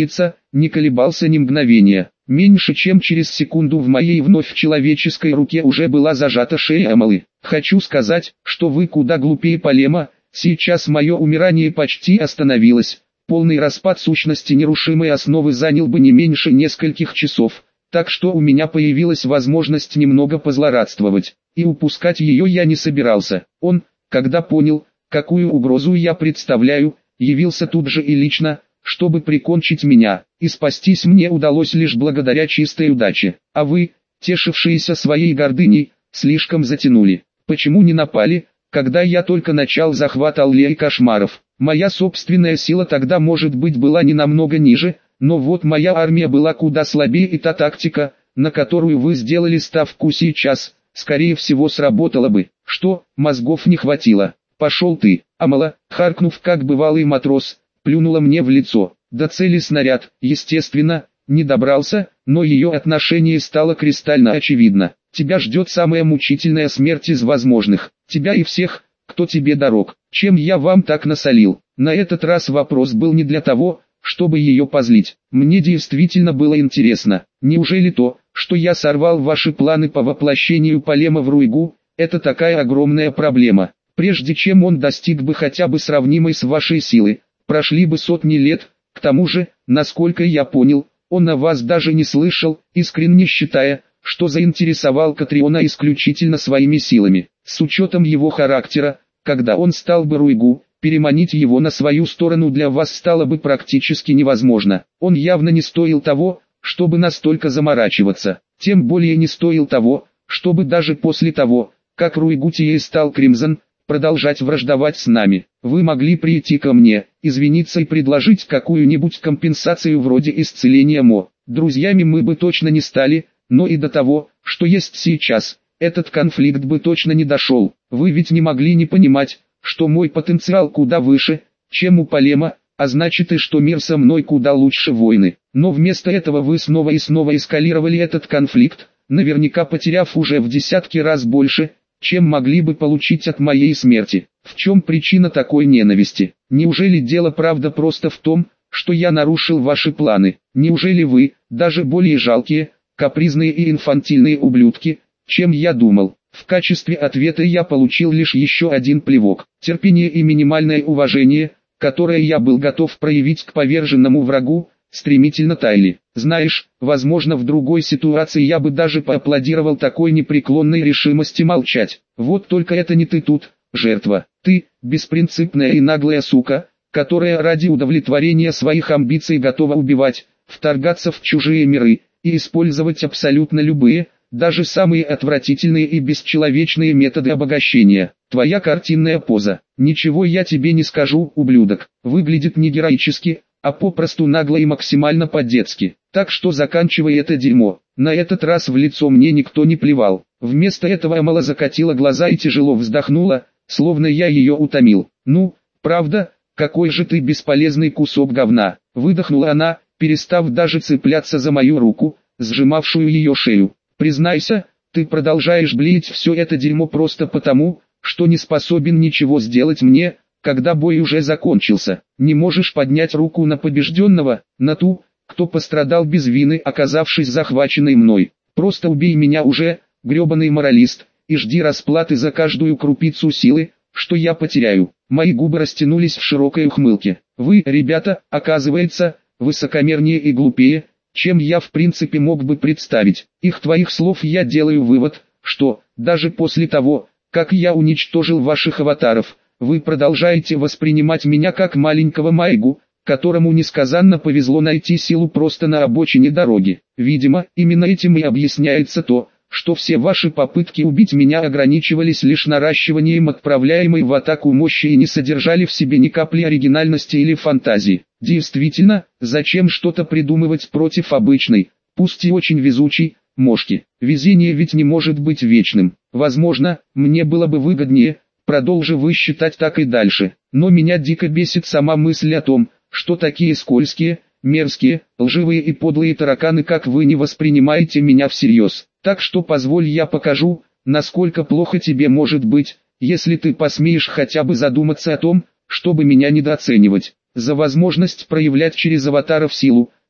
не колебался ни мгновения. Меньше чем через секунду в моей вновь человеческой руке уже была зажата шея Амалы. Хочу сказать, что вы куда глупее Полема, сейчас мое умирание почти остановилось. Полный распад сущности нерушимой основы занял бы не меньше нескольких часов, так что у меня появилась возможность немного позлорадствовать, и упускать ее я не собирался. Он, когда понял, какую угрозу я представляю, явился тут же и лично, чтобы прикончить меня, и спастись мне удалось лишь благодаря чистой удаче. А вы, тешившиеся своей гордыней, слишком затянули. Почему не напали, когда я только начал захват аллеи кошмаров? Моя собственная сила тогда, может быть, была не намного ниже, но вот моя армия была куда слабее, и та тактика, на которую вы сделали ставку сейчас, скорее всего сработала бы. Что, мозгов не хватило? Пошел ты. Амала, харкнув как бывалый матрос, плюнула мне в лицо. До цели снаряд, естественно, не добрался, но ее отношение стало кристально очевидно. Тебя ждет самая мучительная смерть из возможных. Тебя и всех, кто тебе дорог. Чем я вам так насолил? На этот раз вопрос был не для того, чтобы ее позлить. Мне действительно было интересно. Неужели то, что я сорвал ваши планы по воплощению Полема в Руйгу, это такая огромная проблема? Прежде чем он достиг бы хотя бы сравнимой с вашей силы, прошли бы сотни лет. К тому же, насколько я понял, он о вас даже не слышал, искренне считая, что заинтересовал Катриона исключительно своими силами. С учетом его характера, когда он стал бы Руйгу, переманить его на свою сторону для вас стало бы практически невозможно. Он явно не стоил того, чтобы настолько заморачиваться. Тем более не стоил того, чтобы даже после того, как Руйгутией стал Кримзон, продолжать враждовать с нами. Вы могли прийти ко мне, извиниться и предложить какую-нибудь компенсацию вроде исцеления Мо. Друзьями мы бы точно не стали, но и до того, что есть сейчас, этот конфликт бы точно не дошел. Вы ведь не могли не понимать, что мой потенциал куда выше, чем у Полема, а значит и что мир со мной куда лучше войны. Но вместо этого вы снова и снова эскалировали этот конфликт, наверняка потеряв уже в десятки раз больше, чем могли бы получить от моей смерти. В чем причина такой ненависти? Неужели дело правда просто в том, что я нарушил ваши планы? Неужели вы, даже более жалкие, капризные и инфантильные ублюдки, чем я думал? В качестве ответа я получил лишь еще один плевок. Терпение и минимальное уважение, которое я был готов проявить к поверженному врагу, стремительно таяли. Знаешь, возможно, в другой ситуации я бы даже поаплодировал такой непреклонной решимости молчать. Вот только это не ты тут, жертва. Ты, беспринципная и наглая сука, которая ради удовлетворения своих амбиций готова убивать, вторгаться в чужие миры и использовать абсолютно любые, даже самые отвратительные и бесчеловечные методы обогащения. Твоя картинная поза. Ничего я тебе не скажу, ублюдок. Выглядит не героически, а попросту нагло и максимально по-детски. Так что заканчивай это дерьмо. На этот раз в лицо мне никто не плевал. Вместо этого Амала закатила глаза и тяжело вздохнула, словно я ее утомил. Ну, правда, какой же ты бесполезный кусок говна. Выдохнула она, перестав даже цепляться за мою руку, сжимавшую ее шею. Признайся, ты продолжаешь блеять все это дерьмо просто потому, что не способен ничего сделать мне, когда бой уже закончился. Не можешь поднять руку на побежденного, на ту, кто пострадал без вины, оказавшись захваченной мной. Просто убей меня уже, гребаный моралист, и жди расплаты за каждую крупицу силы, что я потеряю. Мои губы растянулись в широкой ухмылке. Вы, ребята, оказывается, высокомернее и глупее, чем я в принципе мог бы представить. Их твоих слов я делаю вывод, что, даже после того, как я уничтожил ваших аватаров, вы продолжаете воспринимать меня как маленького Майгу, которому несказанно повезло найти силу просто на обочине дороги. Видимо, именно этим и объясняется то, что все ваши попытки убить меня ограничивались лишь наращиванием отправляемой в атаку мощи и не содержали в себе ни капли оригинальности или фантазии. Действительно, зачем что-то придумывать против обычной, пусть и очень везучей, мошки? Везение ведь не может быть вечным. Возможно, мне было бы выгоднее, продолжи вы считать так и дальше. Но меня дико бесит сама мысль о том, что такие скользкие, мерзкие, лживые и подлые тараканы, как вы, не воспринимаете меня всерьез. Так что позволь я покажу, насколько плохо тебе может быть, если ты посмеешь хотя бы задуматься о том, чтобы меня недооценивать. За возможность проявлять через аватаров силу,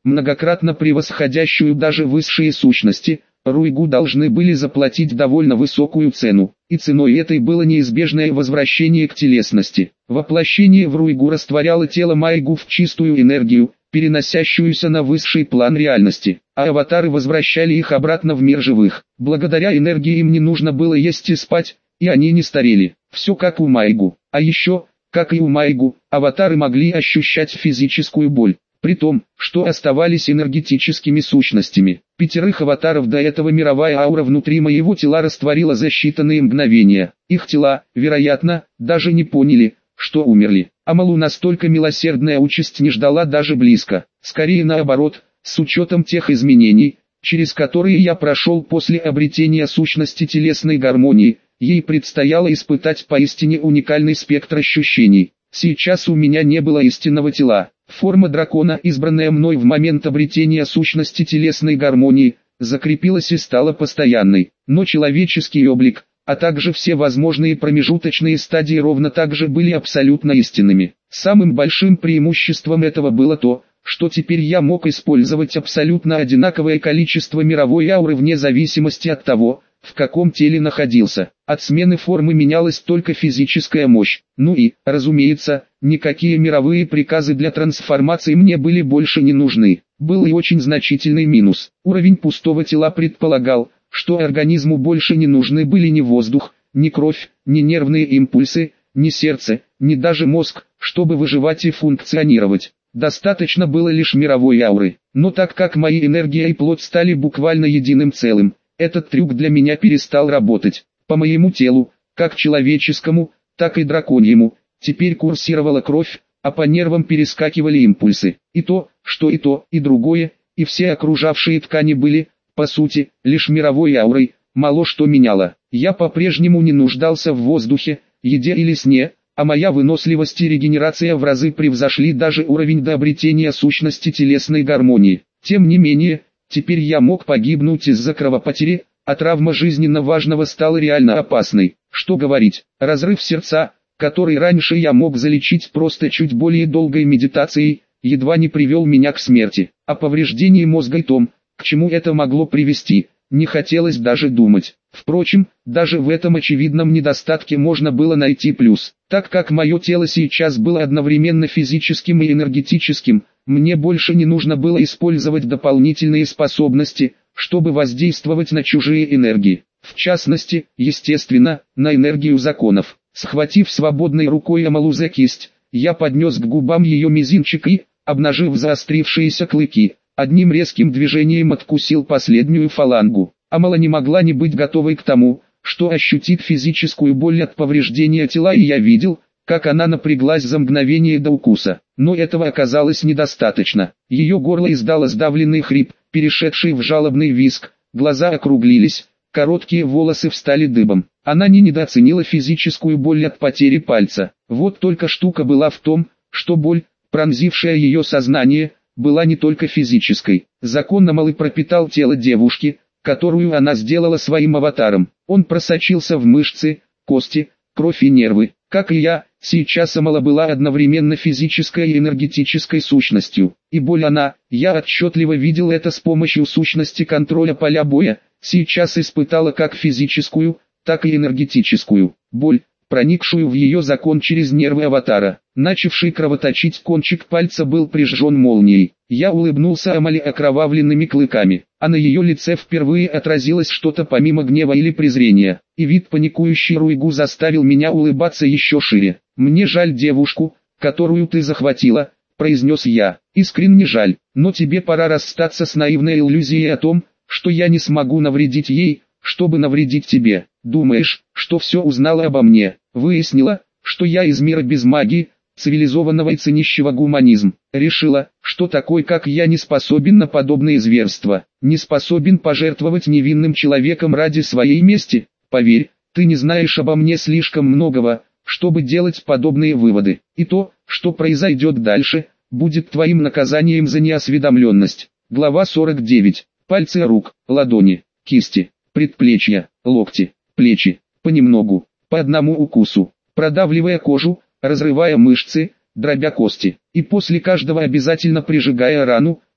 многократно превосходящую даже высшие сущности, Руйгу должны были заплатить довольно высокую цену, и ценой этой было неизбежное возвращение к телесности. Воплощение в Руйгу растворяло тело Майгу в чистую энергию, переносящуюся на высший план реальности, а аватары возвращали их обратно в мир живых. Благодаря энергии им не нужно было есть и спать, и они не старели. Все как у Майгу. А еще, как и у Майгу, аватары могли ощущать физическую боль, при том, что оставались энергетическими сущностями. Пятерых аватаров до этого мировая аура внутри моего тела растворила за считанные мгновения. Их тела, вероятно, даже не поняли, что умерли. Амалу настолько милосердная участь не ждала даже близко. Скорее наоборот, с учетом тех изменений, через которые я прошел после обретения сущности телесной гармонии, ей предстояло испытать поистине уникальный спектр ощущений. Сейчас у меня не было истинного тела. Форма дракона, избранная мной в момент обретения сущности телесной гармонии, закрепилась и стала постоянной. Но человеческий облик, а также все возможные промежуточные стадии ровно так же были абсолютно истинными. Самым большим преимуществом этого было то, что теперь я мог использовать абсолютно одинаковое количество мировой ауры вне зависимости от того, в каком теле находился. От смены формы менялась только физическая мощь. Ну и, разумеется, никакие мировые приказы для трансформации мне были больше не нужны. Был и очень значительный минус. Уровень пустого тела предполагал, что организму больше не нужны были ни воздух, ни кровь, ни нервные импульсы, ни сердце, ни даже мозг, чтобы выживать и функционировать. Достаточно было лишь мировой ауры. Но так как мои энергия и плоть стали буквально единым целым, этот трюк для меня перестал работать. По моему телу, как человеческому, так и драконьему, теперь курсировала кровь, а по нервам перескакивали импульсы. И то, что и то, и другое, и все окружавшие ткани были, по сути, лишь мировой аурой, мало что меняло. Я по-прежнему не нуждался в воздухе, еде или сне, а моя выносливость и регенерация в разы превзошли даже уровень до обретения сущности телесной гармонии. Тем не менее, теперь я мог погибнуть из-за кровопотери, а травма жизненно важного стала реально опасной. Что говорить, разрыв сердца, который раньше я мог залечить просто чуть более долгой медитацией, едва не привел меня к смерти. О повреждении мозга и том, к чему это могло привести, не хотелось даже думать. Впрочем, даже в этом очевидном недостатке можно было найти плюс. Так как мое тело сейчас было одновременно физическим и энергетическим, мне больше не нужно было использовать дополнительные способности, чтобы воздействовать на чужие энергии. В частности, естественно, на энергию законов. Схватив свободной рукой Амалу за кисть, я поднес к губам ее мизинчик и, обнажив заострившиеся клыки, одним резким движением откусил последнюю фалангу. Амала не могла не быть готовой к тому, что ощутит физическую боль от повреждения тела, и я видел, как она напряглась за мгновение до укуса. Но этого оказалось недостаточно. Ее горло издало сдавленный хрип, перешедший в жалобный визг, глаза округлились, короткие волосы встали дыбом. Она не недооценила физическую боль от потери пальца. Вот только штука была в том, что боль, пронзившая ее сознание, была не только физической. Закон Амалы пропитал тело девушки, которую она сделала своим аватаром. Он просочился в мышцы, кости, кровь и нервы. Как и я, сейчас Амала была одновременно физической и энергетической сущностью. И боль она, я отчетливо видел это с помощью сущности контроля поля боя, сейчас испытала как физическую, так и энергетическую боль, проникшую в ее закон через нервы аватара. Начавший кровоточить кончик пальца был прижжен молнией. Я улыбнулся Амале окровавленными клыками, а на ее лице впервые отразилось что-то помимо гнева или презрения, и вид паникующей Руйгу заставил меня улыбаться еще шире. «Мне жаль девушку, которую ты захватила», — произнес я. «Искренне жаль, но тебе пора расстаться с наивной иллюзией о том, что я не смогу навредить ей, чтобы навредить тебе. Думаешь, что все узнала обо мне, выяснила, что я из мира без магии, цивилизованного и ценящего гуманизм. Решила, что такой как я не способен на подобные зверства, не способен пожертвовать невинным человеком ради своей мести. Поверь, ты не знаешь обо мне слишком многого, чтобы делать подобные выводы. И то, что произойдет дальше, будет твоим наказанием за неосведомленность». Глава сорок девять. Пальцы рук, ладони, кисти, предплечья, локти, плечи, понемногу, по одному укусу, продавливая кожу, разрывая мышцы, дробя кости, и после каждого обязательно прижигая рану,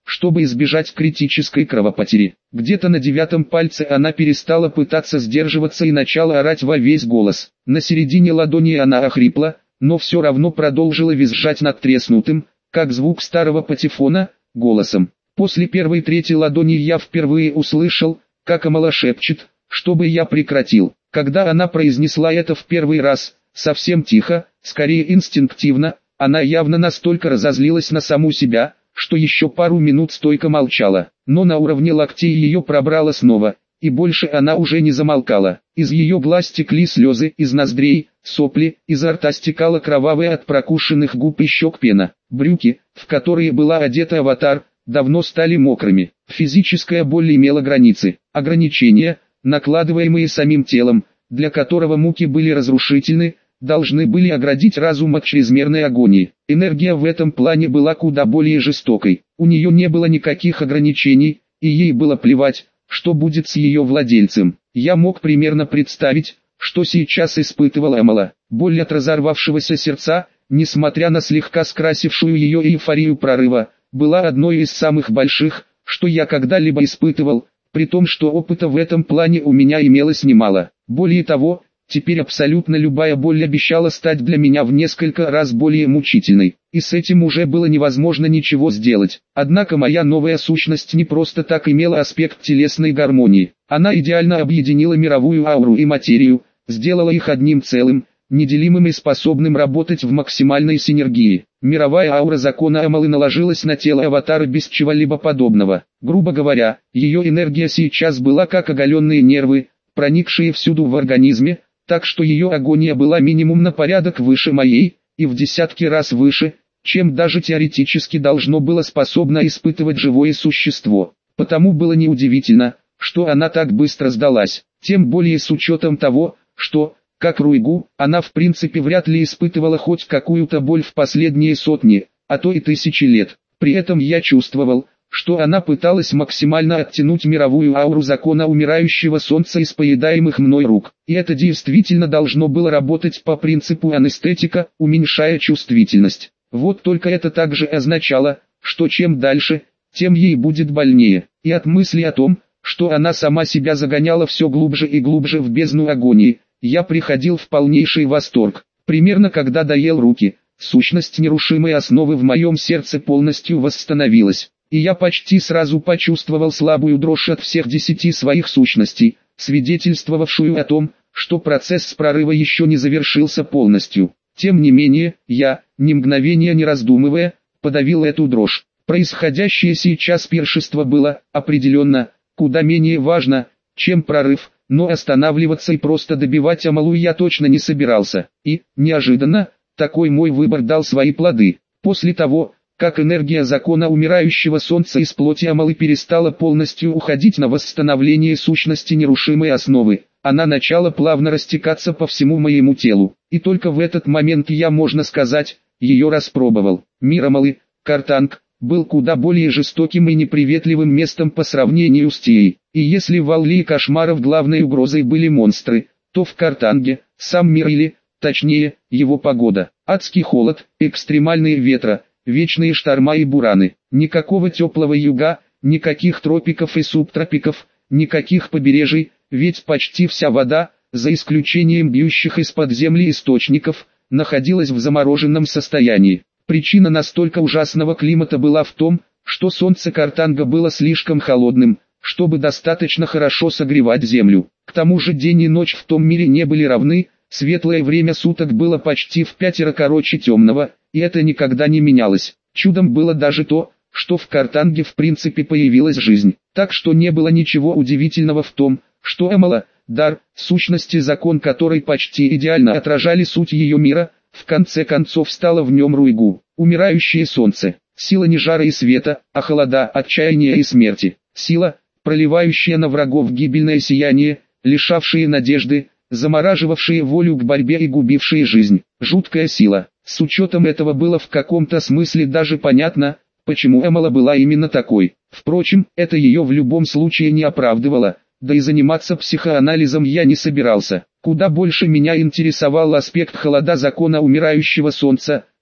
чтобы избежать критической кровопотери. Где-то на девятом пальце она перестала пытаться сдерживаться и начала орать во весь голос. На середине ладони она охрипла, но все равно продолжила визжать надтреснутым, как звук старого патефона, голосом. После первой трети ладони я впервые услышал, как Амала шепчет, чтобы я прекратил. Когда она произнесла это в первый раз, совсем тихо, скорее инстинктивно, она явно настолько разозлилась на саму себя, что еще пару минут стойко молчала, но на уровне локтей ее пробрало снова, и больше она уже не замолкала. Из ее глаз текли слезы, из ноздрей, сопли, изо рта стекала кровавая от прокушенных губ и щек пена. Брюки, в которые была одета аватар, давно стали мокрыми. Физическая боль имела границы, ограничения, накладываемые самим телом, для которого муки были разрушительны, должны были оградить разум от чрезмерной агонии. Энергия в этом плане была куда более жестокой. У нее не было никаких ограничений, и ей было плевать, что будет с ее владельцем. Я мог примерно представить, что сейчас испытывала Амала. Боль от разорвавшегося сердца, несмотря на слегка скрасившую ее эйфорию прорыва, была одной из самых больших, что я когда-либо испытывал, при том, что опыта в этом плане у меня имелось немало. Более того, теперь абсолютно любая боль обещала стать для меня в несколько раз более мучительной, и с этим уже было невозможно ничего сделать. Однако моя новая сущность не просто так имела аспект телесной гармонии. Она идеально объединила мировую ауру и материю, сделала их одним целым, неделимым и способным работать в максимальной синергии. Мировая аура закона Амалы наложилась на тело аватара без чего-либо подобного. Грубо говоря, ее энергия сейчас была как оголенные нервы, проникшие всюду в организме, так что ее агония была минимум на порядок выше моей, и в десятки раз выше, чем даже теоретически должно было способно испытывать живое существо. Потому было неудивительно, что она так быстро сдалась, тем более с учетом того, что, как Руйгу, она в принципе вряд ли испытывала хоть какую-то боль в последние сотни, а то и тысячи лет. При этом я чувствовал, что она пыталась максимально оттянуть мировую ауру закона умирающего солнца из поедаемых мной рук. И это действительно должно было работать по принципу анестетика, уменьшая чувствительность. Вот только это также означало, что чем дальше, тем ей будет больнее. И от мысли о том, что она сама себя загоняла все глубже и глубже в бездну агонии, я приходил в полнейший восторг. Примерно когда доел руки, сущность нерушимой основы в моем сердце полностью восстановилась. И я почти сразу почувствовал слабую дрожь от всех десяти своих сущностей, свидетельствовавшую о том, что процесс прорыва еще не завершился полностью. Тем не менее, я, ни мгновения не раздумывая, подавил эту дрожь. Происходящее сейчас пиршество было, определенно, куда менее важно, чем прорыв, но останавливаться и просто добивать Амалу я точно не собирался. И, неожиданно, такой мой выбор дал свои плоды. После того, как энергия закона умирающего солнца из плоти Амалы перестала полностью уходить на восстановление сущности нерушимой основы, она начала плавно растекаться по всему моему телу. И только в этот момент я, можно сказать, ее распробовал. Мир Амалы, Картанг, был куда более жестоким и неприветливым местом по сравнению с Тией. И если в Аллии кошмаров главной угрозой были монстры, то в Картанге, сам мир или, точнее, его погода, адский холод, экстремальные ветра, вечные шторма и бураны, никакого теплого юга, никаких тропиков и субтропиков, никаких побережий, ведь почти вся вода, за исключением бьющих из-под земли источников, находилась в замороженном состоянии. Причина настолько ужасного климата была в том, что солнце Картанга было слишком холодным, чтобы достаточно хорошо согревать землю. К тому же день и ночь в том мире не были равны, светлое время суток было почти в пятеро короче темного, и это никогда не менялось. Чудом было даже то, что в Картанге в принципе появилась жизнь. Так что не было ничего удивительного в том, что Амала, дар, сущности закон которой почти идеально отражали суть ее мира, в конце концов стало в нем Руйгу, умирающее солнце, сила не жара и света, а холода, отчаяния и смерти, сила, проливающая на врагов гибельное сияние, лишавшие надежды, замораживавшие волю к борьбе и губившие жизнь, жуткая сила. С учетом этого было в каком-то смысле даже понятно, почему Амала была именно такой. Впрочем, это ее в любом случае не оправдывало, да и заниматься психоанализом я не собирался. Куда больше меня интересовал аспект холода закона умирающего солнца,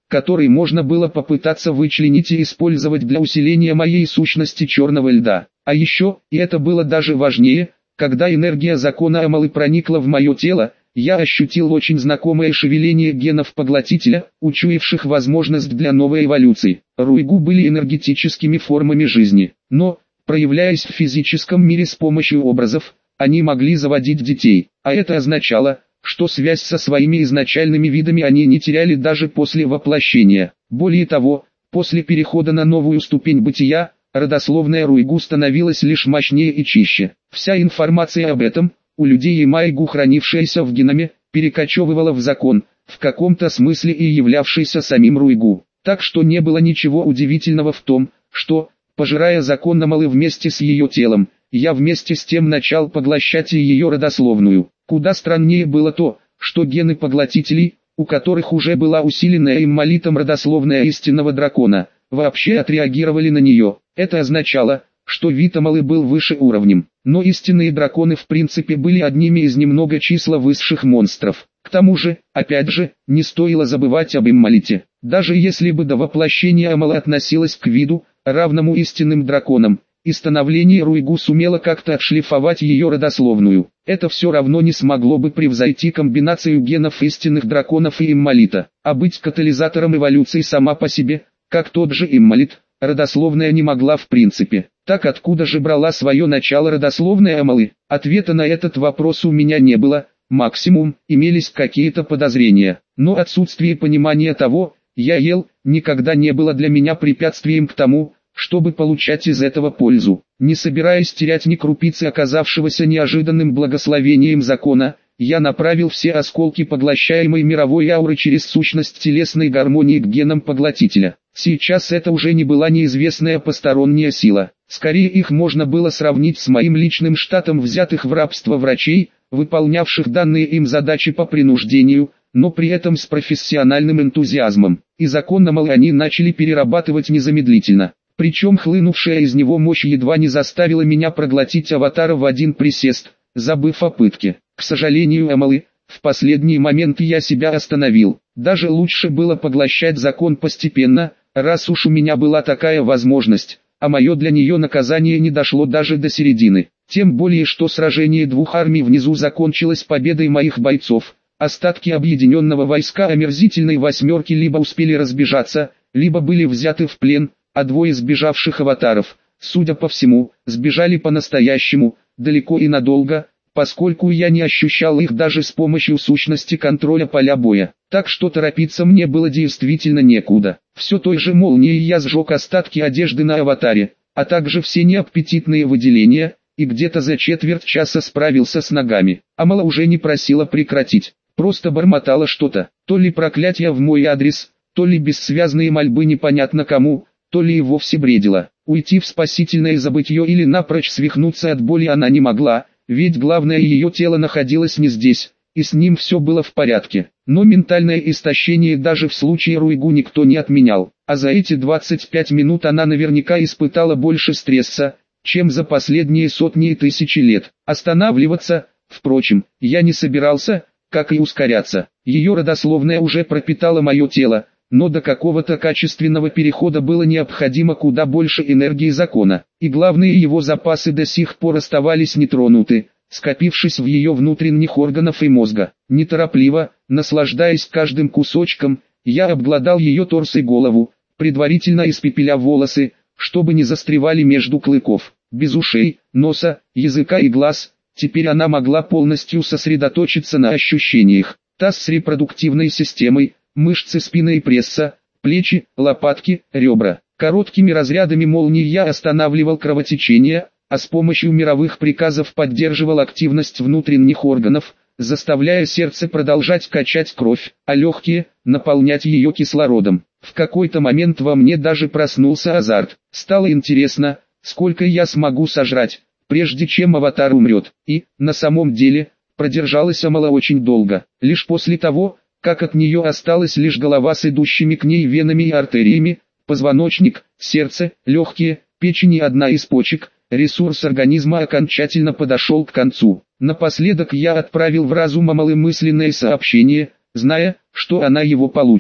который можно было попытаться вычленить и использовать для усиления моей сущности черного льда. А еще, и это было даже важнее, когда энергия закона Амалы проникла в мое тело, я ощутил очень знакомое шевеление генов поглотителя, учуявших возможность для новой эволюции. Руйгу были энергетическими формами жизни, но, проявляясь в физическом мире с помощью образов, они могли заводить детей, а это означало, что связь со своими изначальными видами они не теряли даже после воплощения. Более того, после перехода на новую ступень бытия, родословная Руйгу становилась лишь мощнее и чище. Вся информация об этом, у людей и Майгу, хранившаяся в геноме, перекочевывала в закон, в каком-то смысле и являвшийся самим Руйгу. Так что не было ничего удивительного в том, что, пожирая закон Амалы вместе с ее телом, я вместе с тем начал поглощать и ее родословную. Куда страннее было то, что гены поглотителей, у которых уже была усиленная иммолитом родословная истинного дракона, вообще отреагировали на нее. Это означало, что вид Амалы был выше уровнем, но истинные драконы в принципе были одними из немного числа высших монстров. К тому же, опять же, не стоило забывать об иммолите. Даже если бы до воплощения Амала относилась к виду, равному истинным драконам, и становление Руйгу сумело как-то отшлифовать ее родословную, это все равно не смогло бы превзойти комбинацию генов истинных драконов и иммолита. А быть катализатором эволюции сама по себе, как тот же иммолит, родословная не могла в принципе. Так откуда же брала свое начало родословная Амалы? Ответа на этот вопрос у меня не было, максимум, имелись какие-то подозрения. Но отсутствие понимания того, я ел, никогда не было для меня препятствием к тому, чтобы получать из этого пользу. Не собираясь терять ни крупицы оказавшегося неожиданным благословением закона, я направил все осколки поглощаемой мировой ауры через сущность телесной гармонии к генам поглотителя. Сейчас это уже не была неизвестная посторонняя сила. Скорее их можно было сравнить с моим личным штатом взятых в рабство врачей, выполнявших данные им задачи по принуждению, но при этом с профессиональным энтузиазмом. И закон Амалы они начали перерабатывать незамедлительно. Причем хлынувшая из него мощь едва не заставила меня проглотить аватара в один присест, забыв о пытке. К сожалению Амалы, в последний момент я себя остановил. Даже лучше было поглощать закон постепенно, раз уж у меня была такая возможность, а мое для нее наказание не дошло даже до середины. Тем более что сражение двух армий внизу закончилось победой моих бойцов. Остатки объединенного войска омерзительной восьмерки либо успели разбежаться, либо были взяты в плен, а двое сбежавших аватаров, судя по всему, сбежали по-настоящему, далеко и надолго, поскольку я не ощущал их даже с помощью сущности контроля поля боя. Так что торопиться мне было действительно некуда. Все той же молнией я сжег остатки одежды на аватаре, а также все неаппетитные выделения, и где-то за четверть часа справился с ногами. Амала уже не просила прекратить, просто бормотала что-то, то ли проклятие в мой адрес, то ли бессвязные мольбы непонятно кому, то ли и вовсе бредила. Уйти в спасительное забытье или напрочь свихнуться от боли она не могла, ведь главное ее тело находилось не здесь, и с ним все было в порядке. Но ментальное истощение даже в случае Руйгу никто не отменял, а за эти двадцать пять минут она наверняка испытала больше стресса, чем за последние сотни и тысячи лет. Останавливаться, впрочем, я не собирался, как и ускоряться. Ее родословная уже пропитала мое тело, но до какого-то качественного перехода было необходимо куда больше энергии закона, и главные его запасы до сих пор оставались нетронуты, скопившись в ее внутренних органах и мозга. Неторопливо, наслаждаясь каждым кусочком, я обглодал ее торс и голову, предварительно испепеляв волосы, чтобы не застревали между клыков. Без ушей, носа, языка и глаз, теперь она могла полностью сосредоточиться на ощущениях. Таз с репродуктивной системой, мышцы спины и пресса, плечи, лопатки, ребра. Короткими разрядами молний я останавливал кровотечение, а с помощью мировых приказов поддерживал активность внутренних органов, заставляя сердце продолжать качать кровь, а легкие – наполнять ее кислородом. В какой-то момент во мне даже проснулся азарт. Стало интересно, сколько я смогу сожрать, прежде чем аватар умрет. И, на самом деле, продержалась Амала очень долго. Лишь после того, как от нее осталась лишь голова с идущими к ней венами и артериями, позвоночник, сердце, легкие, печень и одна из почек, ресурс организма окончательно подошел к концу. Напоследок я отправил в разум Амалы мысленное сообщение, зная, что она его получит.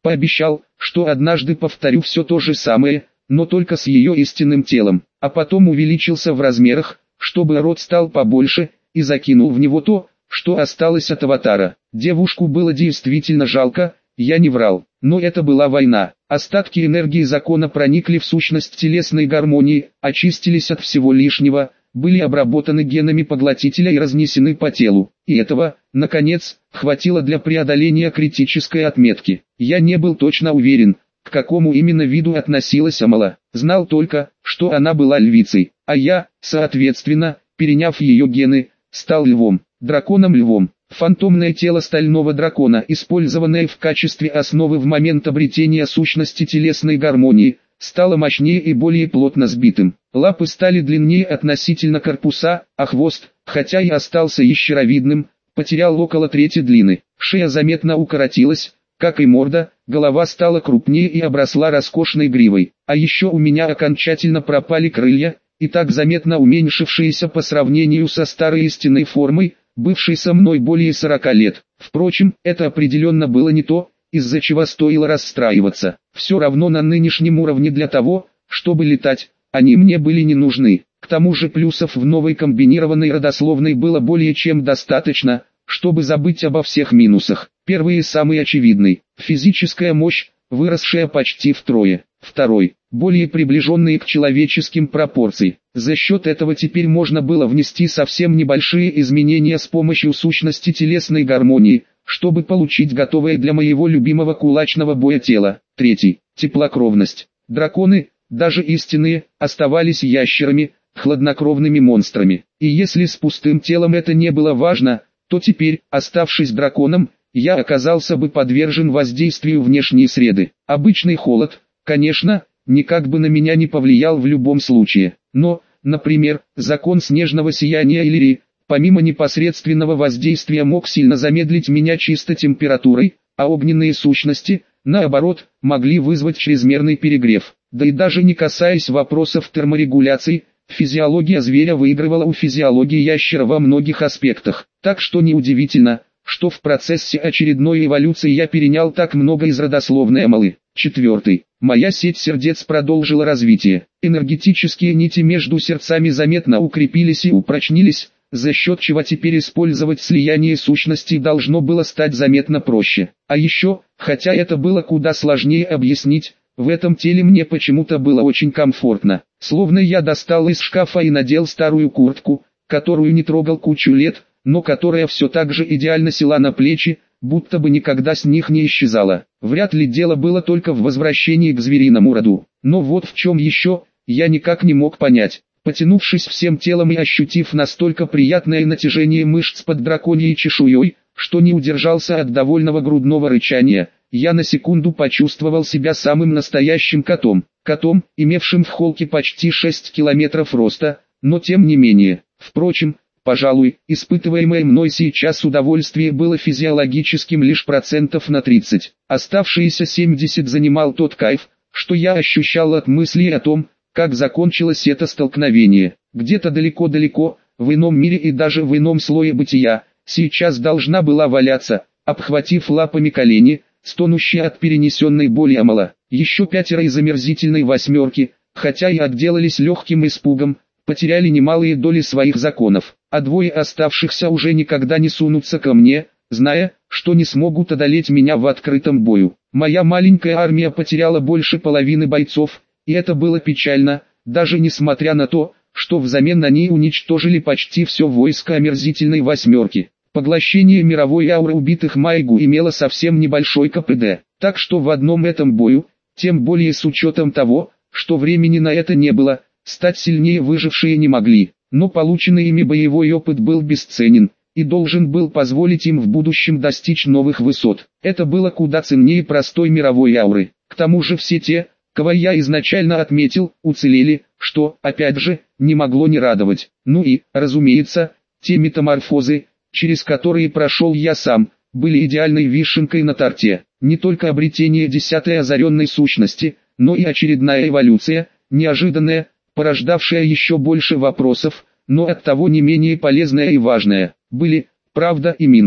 Пообещал, что однажды повторю все то же самое, но только с ее истинным телом, а потом увеличился в размерах, чтобы рот стал побольше, и закинул в него то, что осталось от аватара. Девушку было действительно жалко, я не врал, но это была война. Остатки энергии закона проникли в сущность телесной гармонии, очистились от всего лишнего, были обработаны генами поглотителя и разнесены по телу. И этого, наконец, хватило для преодоления критической отметки. Я не был точно уверен, к какому именно виду относилась Амала. Знал только, что она была львицей, а я, соответственно, переняв ее гены, стал львом, драконом-львом. Фантомное тело стального дракона, использованное в качестве основы в момент обретения сущности телесной гармонии, стало мощнее и более плотно сбитым. Лапы стали длиннее относительно корпуса, а хвост, хотя и остался ящеровидным, потерял около трети длины. Шея заметно укоротилась, как и морда, голова стала крупнее и обросла роскошной гривой. А еще у меня окончательно пропали крылья, и так заметно уменьшившиеся по сравнению со старой истинной формой, бывшей со мной более сорока лет. Впрочем, это определенно было не то, из-за чего стоило расстраиваться. Все равно на нынешнем уровне для того, чтобы летать, они мне были не нужны. К тому же плюсов в новой комбинированной родословной было более чем достаточно, чтобы забыть обо всех минусах. Первый и самый очевидный – физическая мощь, выросшая почти втрое. Второй – более приближенные к человеческим пропорциям. За счет этого теперь можно было внести совсем небольшие изменения с помощью сущности телесной гармонии, чтобы получить готовое для моего любимого кулачного боя тело. Третий – теплокровность. Драконы, даже истинные, оставались ящерами, хладнокровными монстрами. И если с пустым телом это не было важно, то теперь, оставшись драконом, я оказался бы подвержен воздействию внешней среды. Обычный холод, конечно, никак бы на меня не повлиял в любом случае. Но, например, закон снежного сияния Иллирии, помимо непосредственного воздействия мог сильно замедлить меня чисто температурой, а огненные сущности, наоборот, могли вызвать чрезмерный перегрев. Да и даже не касаясь вопросов терморегуляции, физиология зверя выигрывала у физиологии ящера во многих аспектах. Так что неудивительно, что в процессе очередной эволюции я перенял так много из родословной Амалы. Четвертый. Моя сеть сердец продолжила развитие. Энергетические нити между сердцами заметно укрепились и упрочнились, за счет чего теперь использовать слияние сущностей должно было стать заметно проще. А еще, хотя это было куда сложнее объяснить, в этом теле мне почему-то было очень комфортно. Словно я достал из шкафа и надел старую куртку, которую не трогал кучу лет, но которая все так же идеально села на плечи, будто бы никогда с них не исчезала. Вряд ли дело было только в возвращении к звериному роду. Но вот в чем еще, я никак не мог понять. Потянувшись всем телом и ощутив настолько приятное натяжение мышц под драконьей чешуей, что не удержался от довольного грудного рычания, я на секунду почувствовал себя самым настоящим котом. Котом, имевшим в холке почти шесть километров роста, но тем не менее. Впрочем, пожалуй, испытываемое мной сейчас удовольствие было физиологическим лишь процентов на тридцать. Оставшиеся семьдесят занимал тот кайф, что я ощущал от мысли о том, как закончилось это столкновение. Где-то далеко-далеко, в ином мире и даже в ином слое бытия, сейчас должна была валяться, обхватив лапами колени, стонущая от перенесенной боли Амала. Еще пятеро из омерзительной восьмерки, хотя и отделались легким испугом, потеряли немалые доли своих законов, а двое оставшихся уже никогда не сунутся ко мне, зная, что не смогут одолеть меня в открытом бою. Моя маленькая армия потеряла больше половины бойцов, и это было печально, даже несмотря на то, что взамен они уничтожили почти все войско омерзительной восьмерки. Поглощение мировой ауры убитых Майгу имело совсем небольшой КПД, так что в одном этом бою, тем более с учетом того, что времени на это не было, стать сильнее выжившие не могли, но полученный ими боевой опыт был бесценен, и должен был позволить им в будущем достичь новых высот. Это было куда ценнее простой мировой ауры. К тому же все те, кого я изначально отметил, уцелели, что, опять же, не могло не радовать. Ну и, разумеется, те метаморфозы, через которые прошел я сам, были идеальной вишенкой на торте. Не только обретение десятой озаренной сущности, но и очередная эволюция, неожиданная, порождавшая еще больше вопросов, но оттого не менее полезная и важная. Были, правда, и минусы.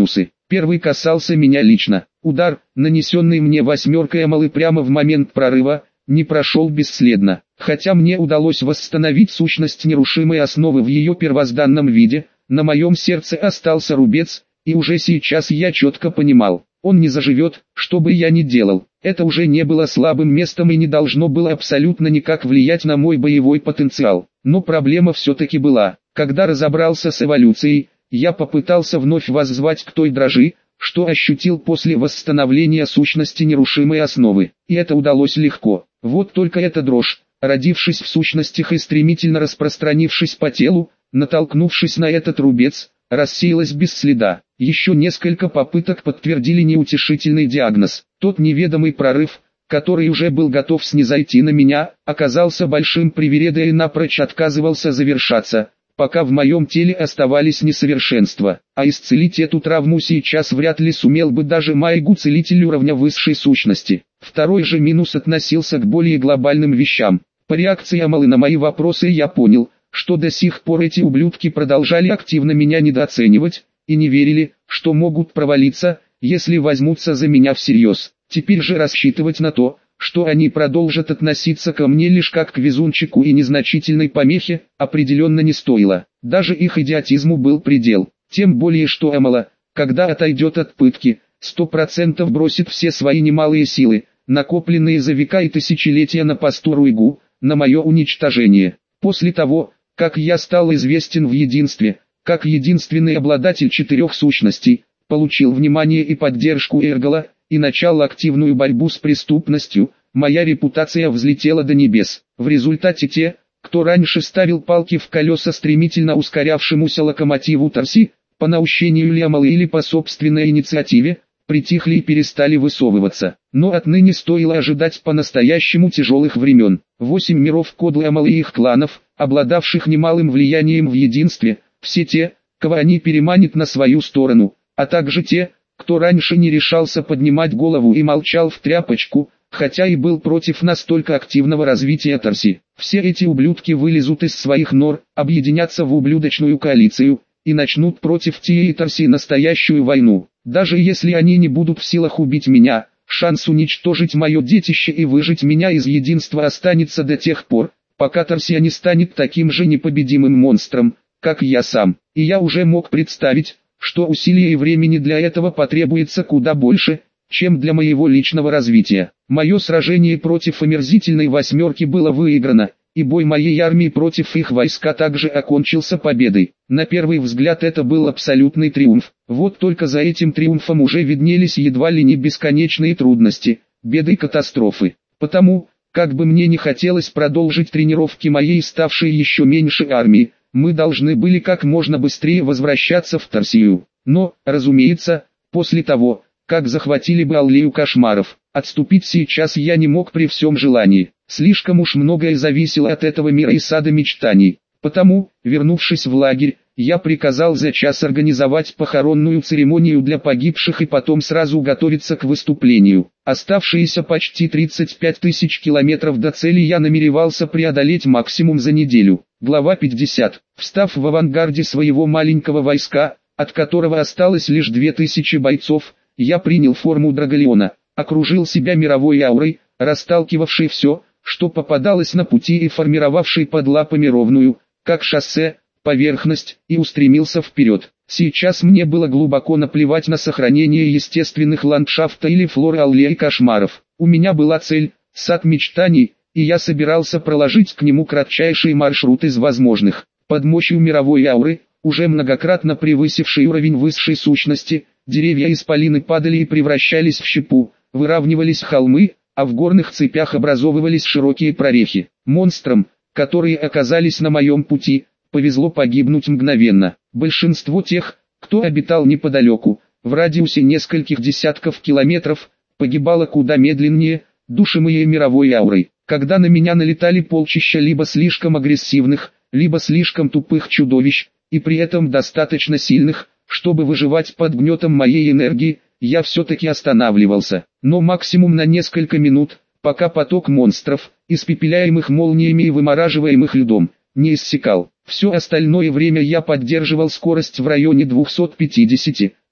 Первый касался меня лично. Удар, нанесенный мне восьмеркой Амалы прямо в момент прорыва, не прошел бесследно. Хотя мне удалось восстановить сущность нерушимой основы в ее первозданном виде, на моем сердце остался рубец, и уже сейчас я четко понимал, он не заживет, что бы я ни делал. Это уже не было слабым местом и не должно было абсолютно никак влиять на мой боевой потенциал. Но проблема все-таки была. Когда разобрался с эволюцией, я попытался вновь воззвать к той дрожи, что ощутил после восстановления сущности нерушимой основы. И это удалось легко. Вот только эта дрожь, родившись в сущностях и стремительно распространившись по телу, натолкнувшись на этот рубец, рассеялась без следа. Еще несколько попыток подтвердили неутешительный диагноз. Тот неведомый прорыв, который уже был готов снизойти на меня, оказался большим привередой и напрочь отказывался завершаться, пока в моем теле оставались несовершенства. А исцелить эту травму сейчас вряд ли сумел бы даже Маигу-целитель уровня высшей сущности. Второй же минус относился к более глобальным вещам. По реакции Амалы на мои вопросы я понял, что до сих пор эти ублюдки продолжали активно меня недооценивать, и не верили, что могут провалиться, если возьмутся за меня всерьез. Теперь же рассчитывать на то, что они продолжат относиться ко мне лишь как к везунчику и незначительной помехе, определенно не стоило. Даже их идиотизму был предел. Тем более что Амала, когда отойдет от пытки, сто процентов бросит все свои немалые силы, накопленные за века и тысячелетия на посту Руйгу, на мое уничтожение. После того, как я стал известен в единстве, как единственный обладатель четырех сущностей, получил внимание и поддержку Эргала, и начал активную борьбу с преступностью, моя репутация взлетела до небес. В результате те, кто раньше ставил палки в колеса стремительно ускорявшемуся локомотиву Тарси, по наущению Лямалы или по собственной инициативе, притихли и перестали высовываться. Но отныне стоило ожидать по-настоящему тяжелых времен. Восемь миров Кодлы Амалы и их кланов, обладавших немалым влиянием в единстве, все те, кого они переманят на свою сторону, а также те, кто раньше не решался поднимать голову и молчал в тряпочку, хотя и был против настолько активного развития Тарси. Все эти ублюдки вылезут из своих нор, объединятся в ублюдочную коалицию, и начнут против Тии и Тарси настоящую войну. Даже если они не будут в силах убить меня, шанс уничтожить мое детище и выжить меня из единства останется до тех пор, пока Тарсия не станет таким же непобедимым монстром, как я сам. И я уже мог представить, что усилий и времени для этого потребуется куда больше, чем для моего личного развития. Мое сражение против омерзительной восьмерки было выиграно, и бой моей армии против их войска также окончился победой. На первый взгляд это был абсолютный триумф. Вот только за этим триумфом уже виднелись едва ли не бесконечные трудности, беды и катастрофы. Потому, как бы мне не хотелось продолжить тренировки моей ставшей еще меньше армии, мы должны были как можно быстрее возвращаться в Тарсию. Но, разумеется, после того, как захватили бы Аллею Кошмаров, отступить сейчас я не мог при всем желании. Слишком уж многое зависело от этого мира и сада мечтаний. Потому, вернувшись в лагерь, я приказал за час организовать похоронную церемонию для погибших и потом сразу готовиться к выступлению. Оставшиеся почти тридцать пять тысяч километров до цели я намеревался преодолеть максимум за неделю. Глава пятьдесят. Встав в авангарде своего маленького войска, от которого осталось лишь две тысячи бойцов, я принял форму Драголеона, окружил себя мировой аурой, расталкивавшей все, что попадалось на пути и формировавшей под лапами ровную, как шоссе, поверхность, и устремился вперед. Сейчас мне было глубоко наплевать на сохранение естественных ландшафта или флоры Аллеи Кошмаров. У меня была цель, сад мечтаний, и я собирался проложить к нему кратчайший маршрут из возможных. Под мощью мировой ауры, уже многократно превысившей уровень высшей сущности, деревья исполины падали и превращались в щепу, выравнивались холмы, а в горных цепях образовывались широкие прорехи. Монстрам, которые оказались на моем пути, повезло погибнуть мгновенно. Большинство тех, кто обитал неподалеку, в радиусе нескольких десятков километров, погибало куда медленнее, душимые мировой аурой. Когда на меня налетали полчища либо слишком агрессивных, либо слишком тупых чудовищ, и при этом достаточно сильных, чтобы выживать под гнетом моей энергии, я все-таки останавливался, но максимум на несколько минут, пока поток монстров, испепеляемых молниями и вымораживаемых льдом, не иссякал. Все остальное время я поддерживал скорость в районе двухсот пятидесяти,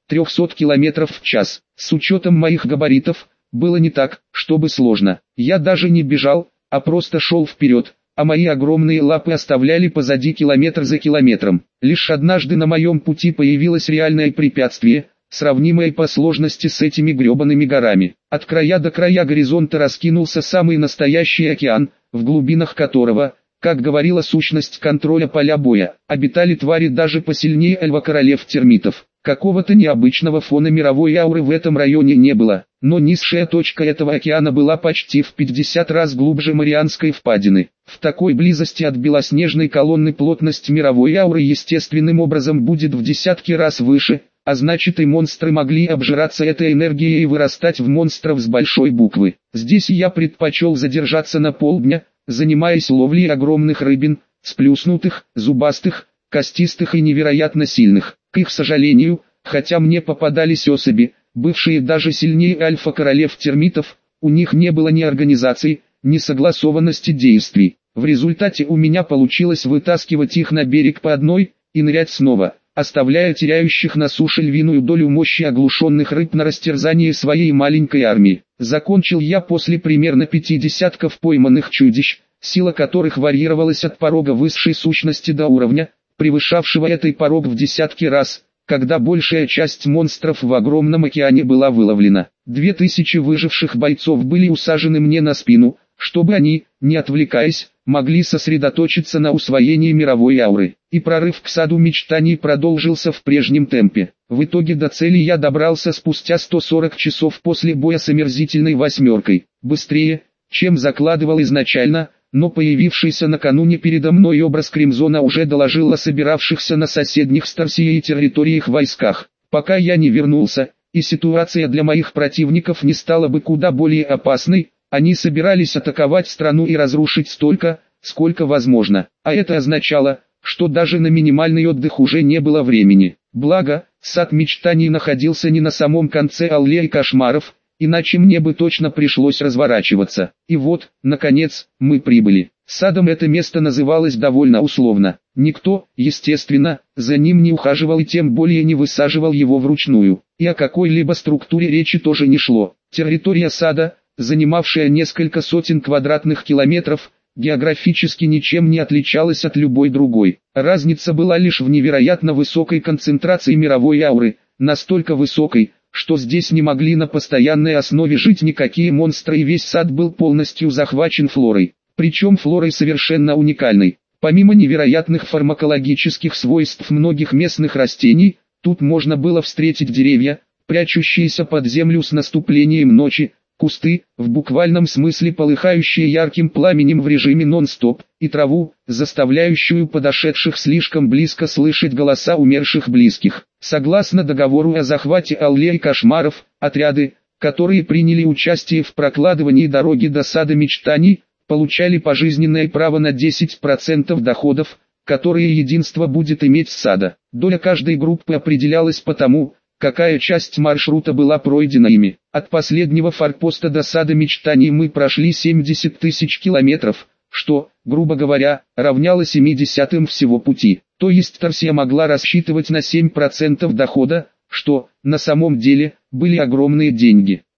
трёхсот километров в час. С учетом моих габаритов, было не так, чтобы сложно. Я даже не бежал, а просто шел вперед, а мои огромные лапы оставляли позади километр за километром. Лишь однажды на моем пути появилось реальное препятствие, сравнимое по сложности с этими гребаными горами. От края до края горизонта раскинулся самый настоящий океан, в глубинах которого, как говорила сущность контроля поля боя, обитали твари даже посильнее альва-королев термитов. Какого-то необычного фона мировой ауры в этом районе не было, но низшая точка этого океана была почти в пятьдесят раз глубже Марианской впадины. В такой близости от белоснежной колонны плотность мировой ауры естественным образом будет в десятки раз выше, а значит и монстры могли обжираться этой энергией и вырастать в монстров с большой буквы. Здесь я предпочел задержаться на полдня, занимаясь ловлей огромных рыбин, сплюснутых, зубастых, костистых и невероятно сильных. К их сожалению, хотя мне попадались особи, бывшие даже сильнее альфа-королев термитов, у них не было ни организации, ни согласованности действий. В результате у меня получилось вытаскивать их на берег по одной, и нырять снова, оставляя теряющих на суше львиную долю мощи оглушенных рыб на растерзание своей маленькой армии. Закончил я после примерно пяти десятков пойманных чудищ, сила которых варьировалась от порога высшей сущности до уровня, превышавшего этой порог в десятки раз, когда большая часть монстров в огромном океане была выловлена. Две тысячи выживших бойцов были усажены мне на спину, чтобы они, не отвлекаясь, могли сосредоточиться на усвоении мировой ауры. И прорыв к саду мечтаний продолжился в прежнем темпе. В итоге до цели я добрался спустя сто сорок часов после боя с омерзительной восьмеркой. Быстрее, чем закладывал изначально, но появившийся накануне передо мной образ Кримзона уже доложил о собиравшихся на соседних с Тарсией территориях войсках. Пока я не вернулся, и ситуация для моих противников не стала бы куда более опасной, они собирались атаковать страну и разрушить столько, сколько возможно. А это означало, что даже на минимальный отдых уже не было времени. Благо, сад мечтаний находился не на самом конце аллеи кошмаров, иначе мне бы точно пришлось разворачиваться. И вот, наконец, мы прибыли. Садом это место называлось довольно условно. Никто, естественно, за ним не ухаживал и тем более не высаживал его вручную. И о какой-либо структуре речи тоже не шло. Территория сада, занимавшая несколько сотен квадратных километров, географически ничем не отличалась от любой другой. Разница была лишь в невероятно высокой концентрации мировой ауры, настолько высокой, что здесь не могли на постоянной основе жить никакие монстры, и весь сад был полностью захвачен флорой. Причем флорой совершенно уникальной. Помимо невероятных фармакологических свойств многих местных растений, тут можно было встретить деревья, прячущиеся под землю с наступлением ночи, кусты, в буквальном смысле полыхающие ярким пламенем в режиме нон-стоп, и траву, заставляющую подошедших слишком близко слышать голоса умерших близких. Согласно договору о захвате аллеи кошмаров, отряды, которые приняли участие в прокладывании дороги до сада мечтаний, получали пожизненное право на десять процентов доходов, которые единство будет иметь с сада. Доля каждой группы определялась по тому, какая часть маршрута была пройдена ими. От последнего форпоста до сада мечтаний мы прошли семьдесят тысяч километров, что, грубо говоря, равняло семи десятым всего пути. То есть Тарсия могла рассчитывать на семь процентов дохода, что, на самом деле, были огромные деньги.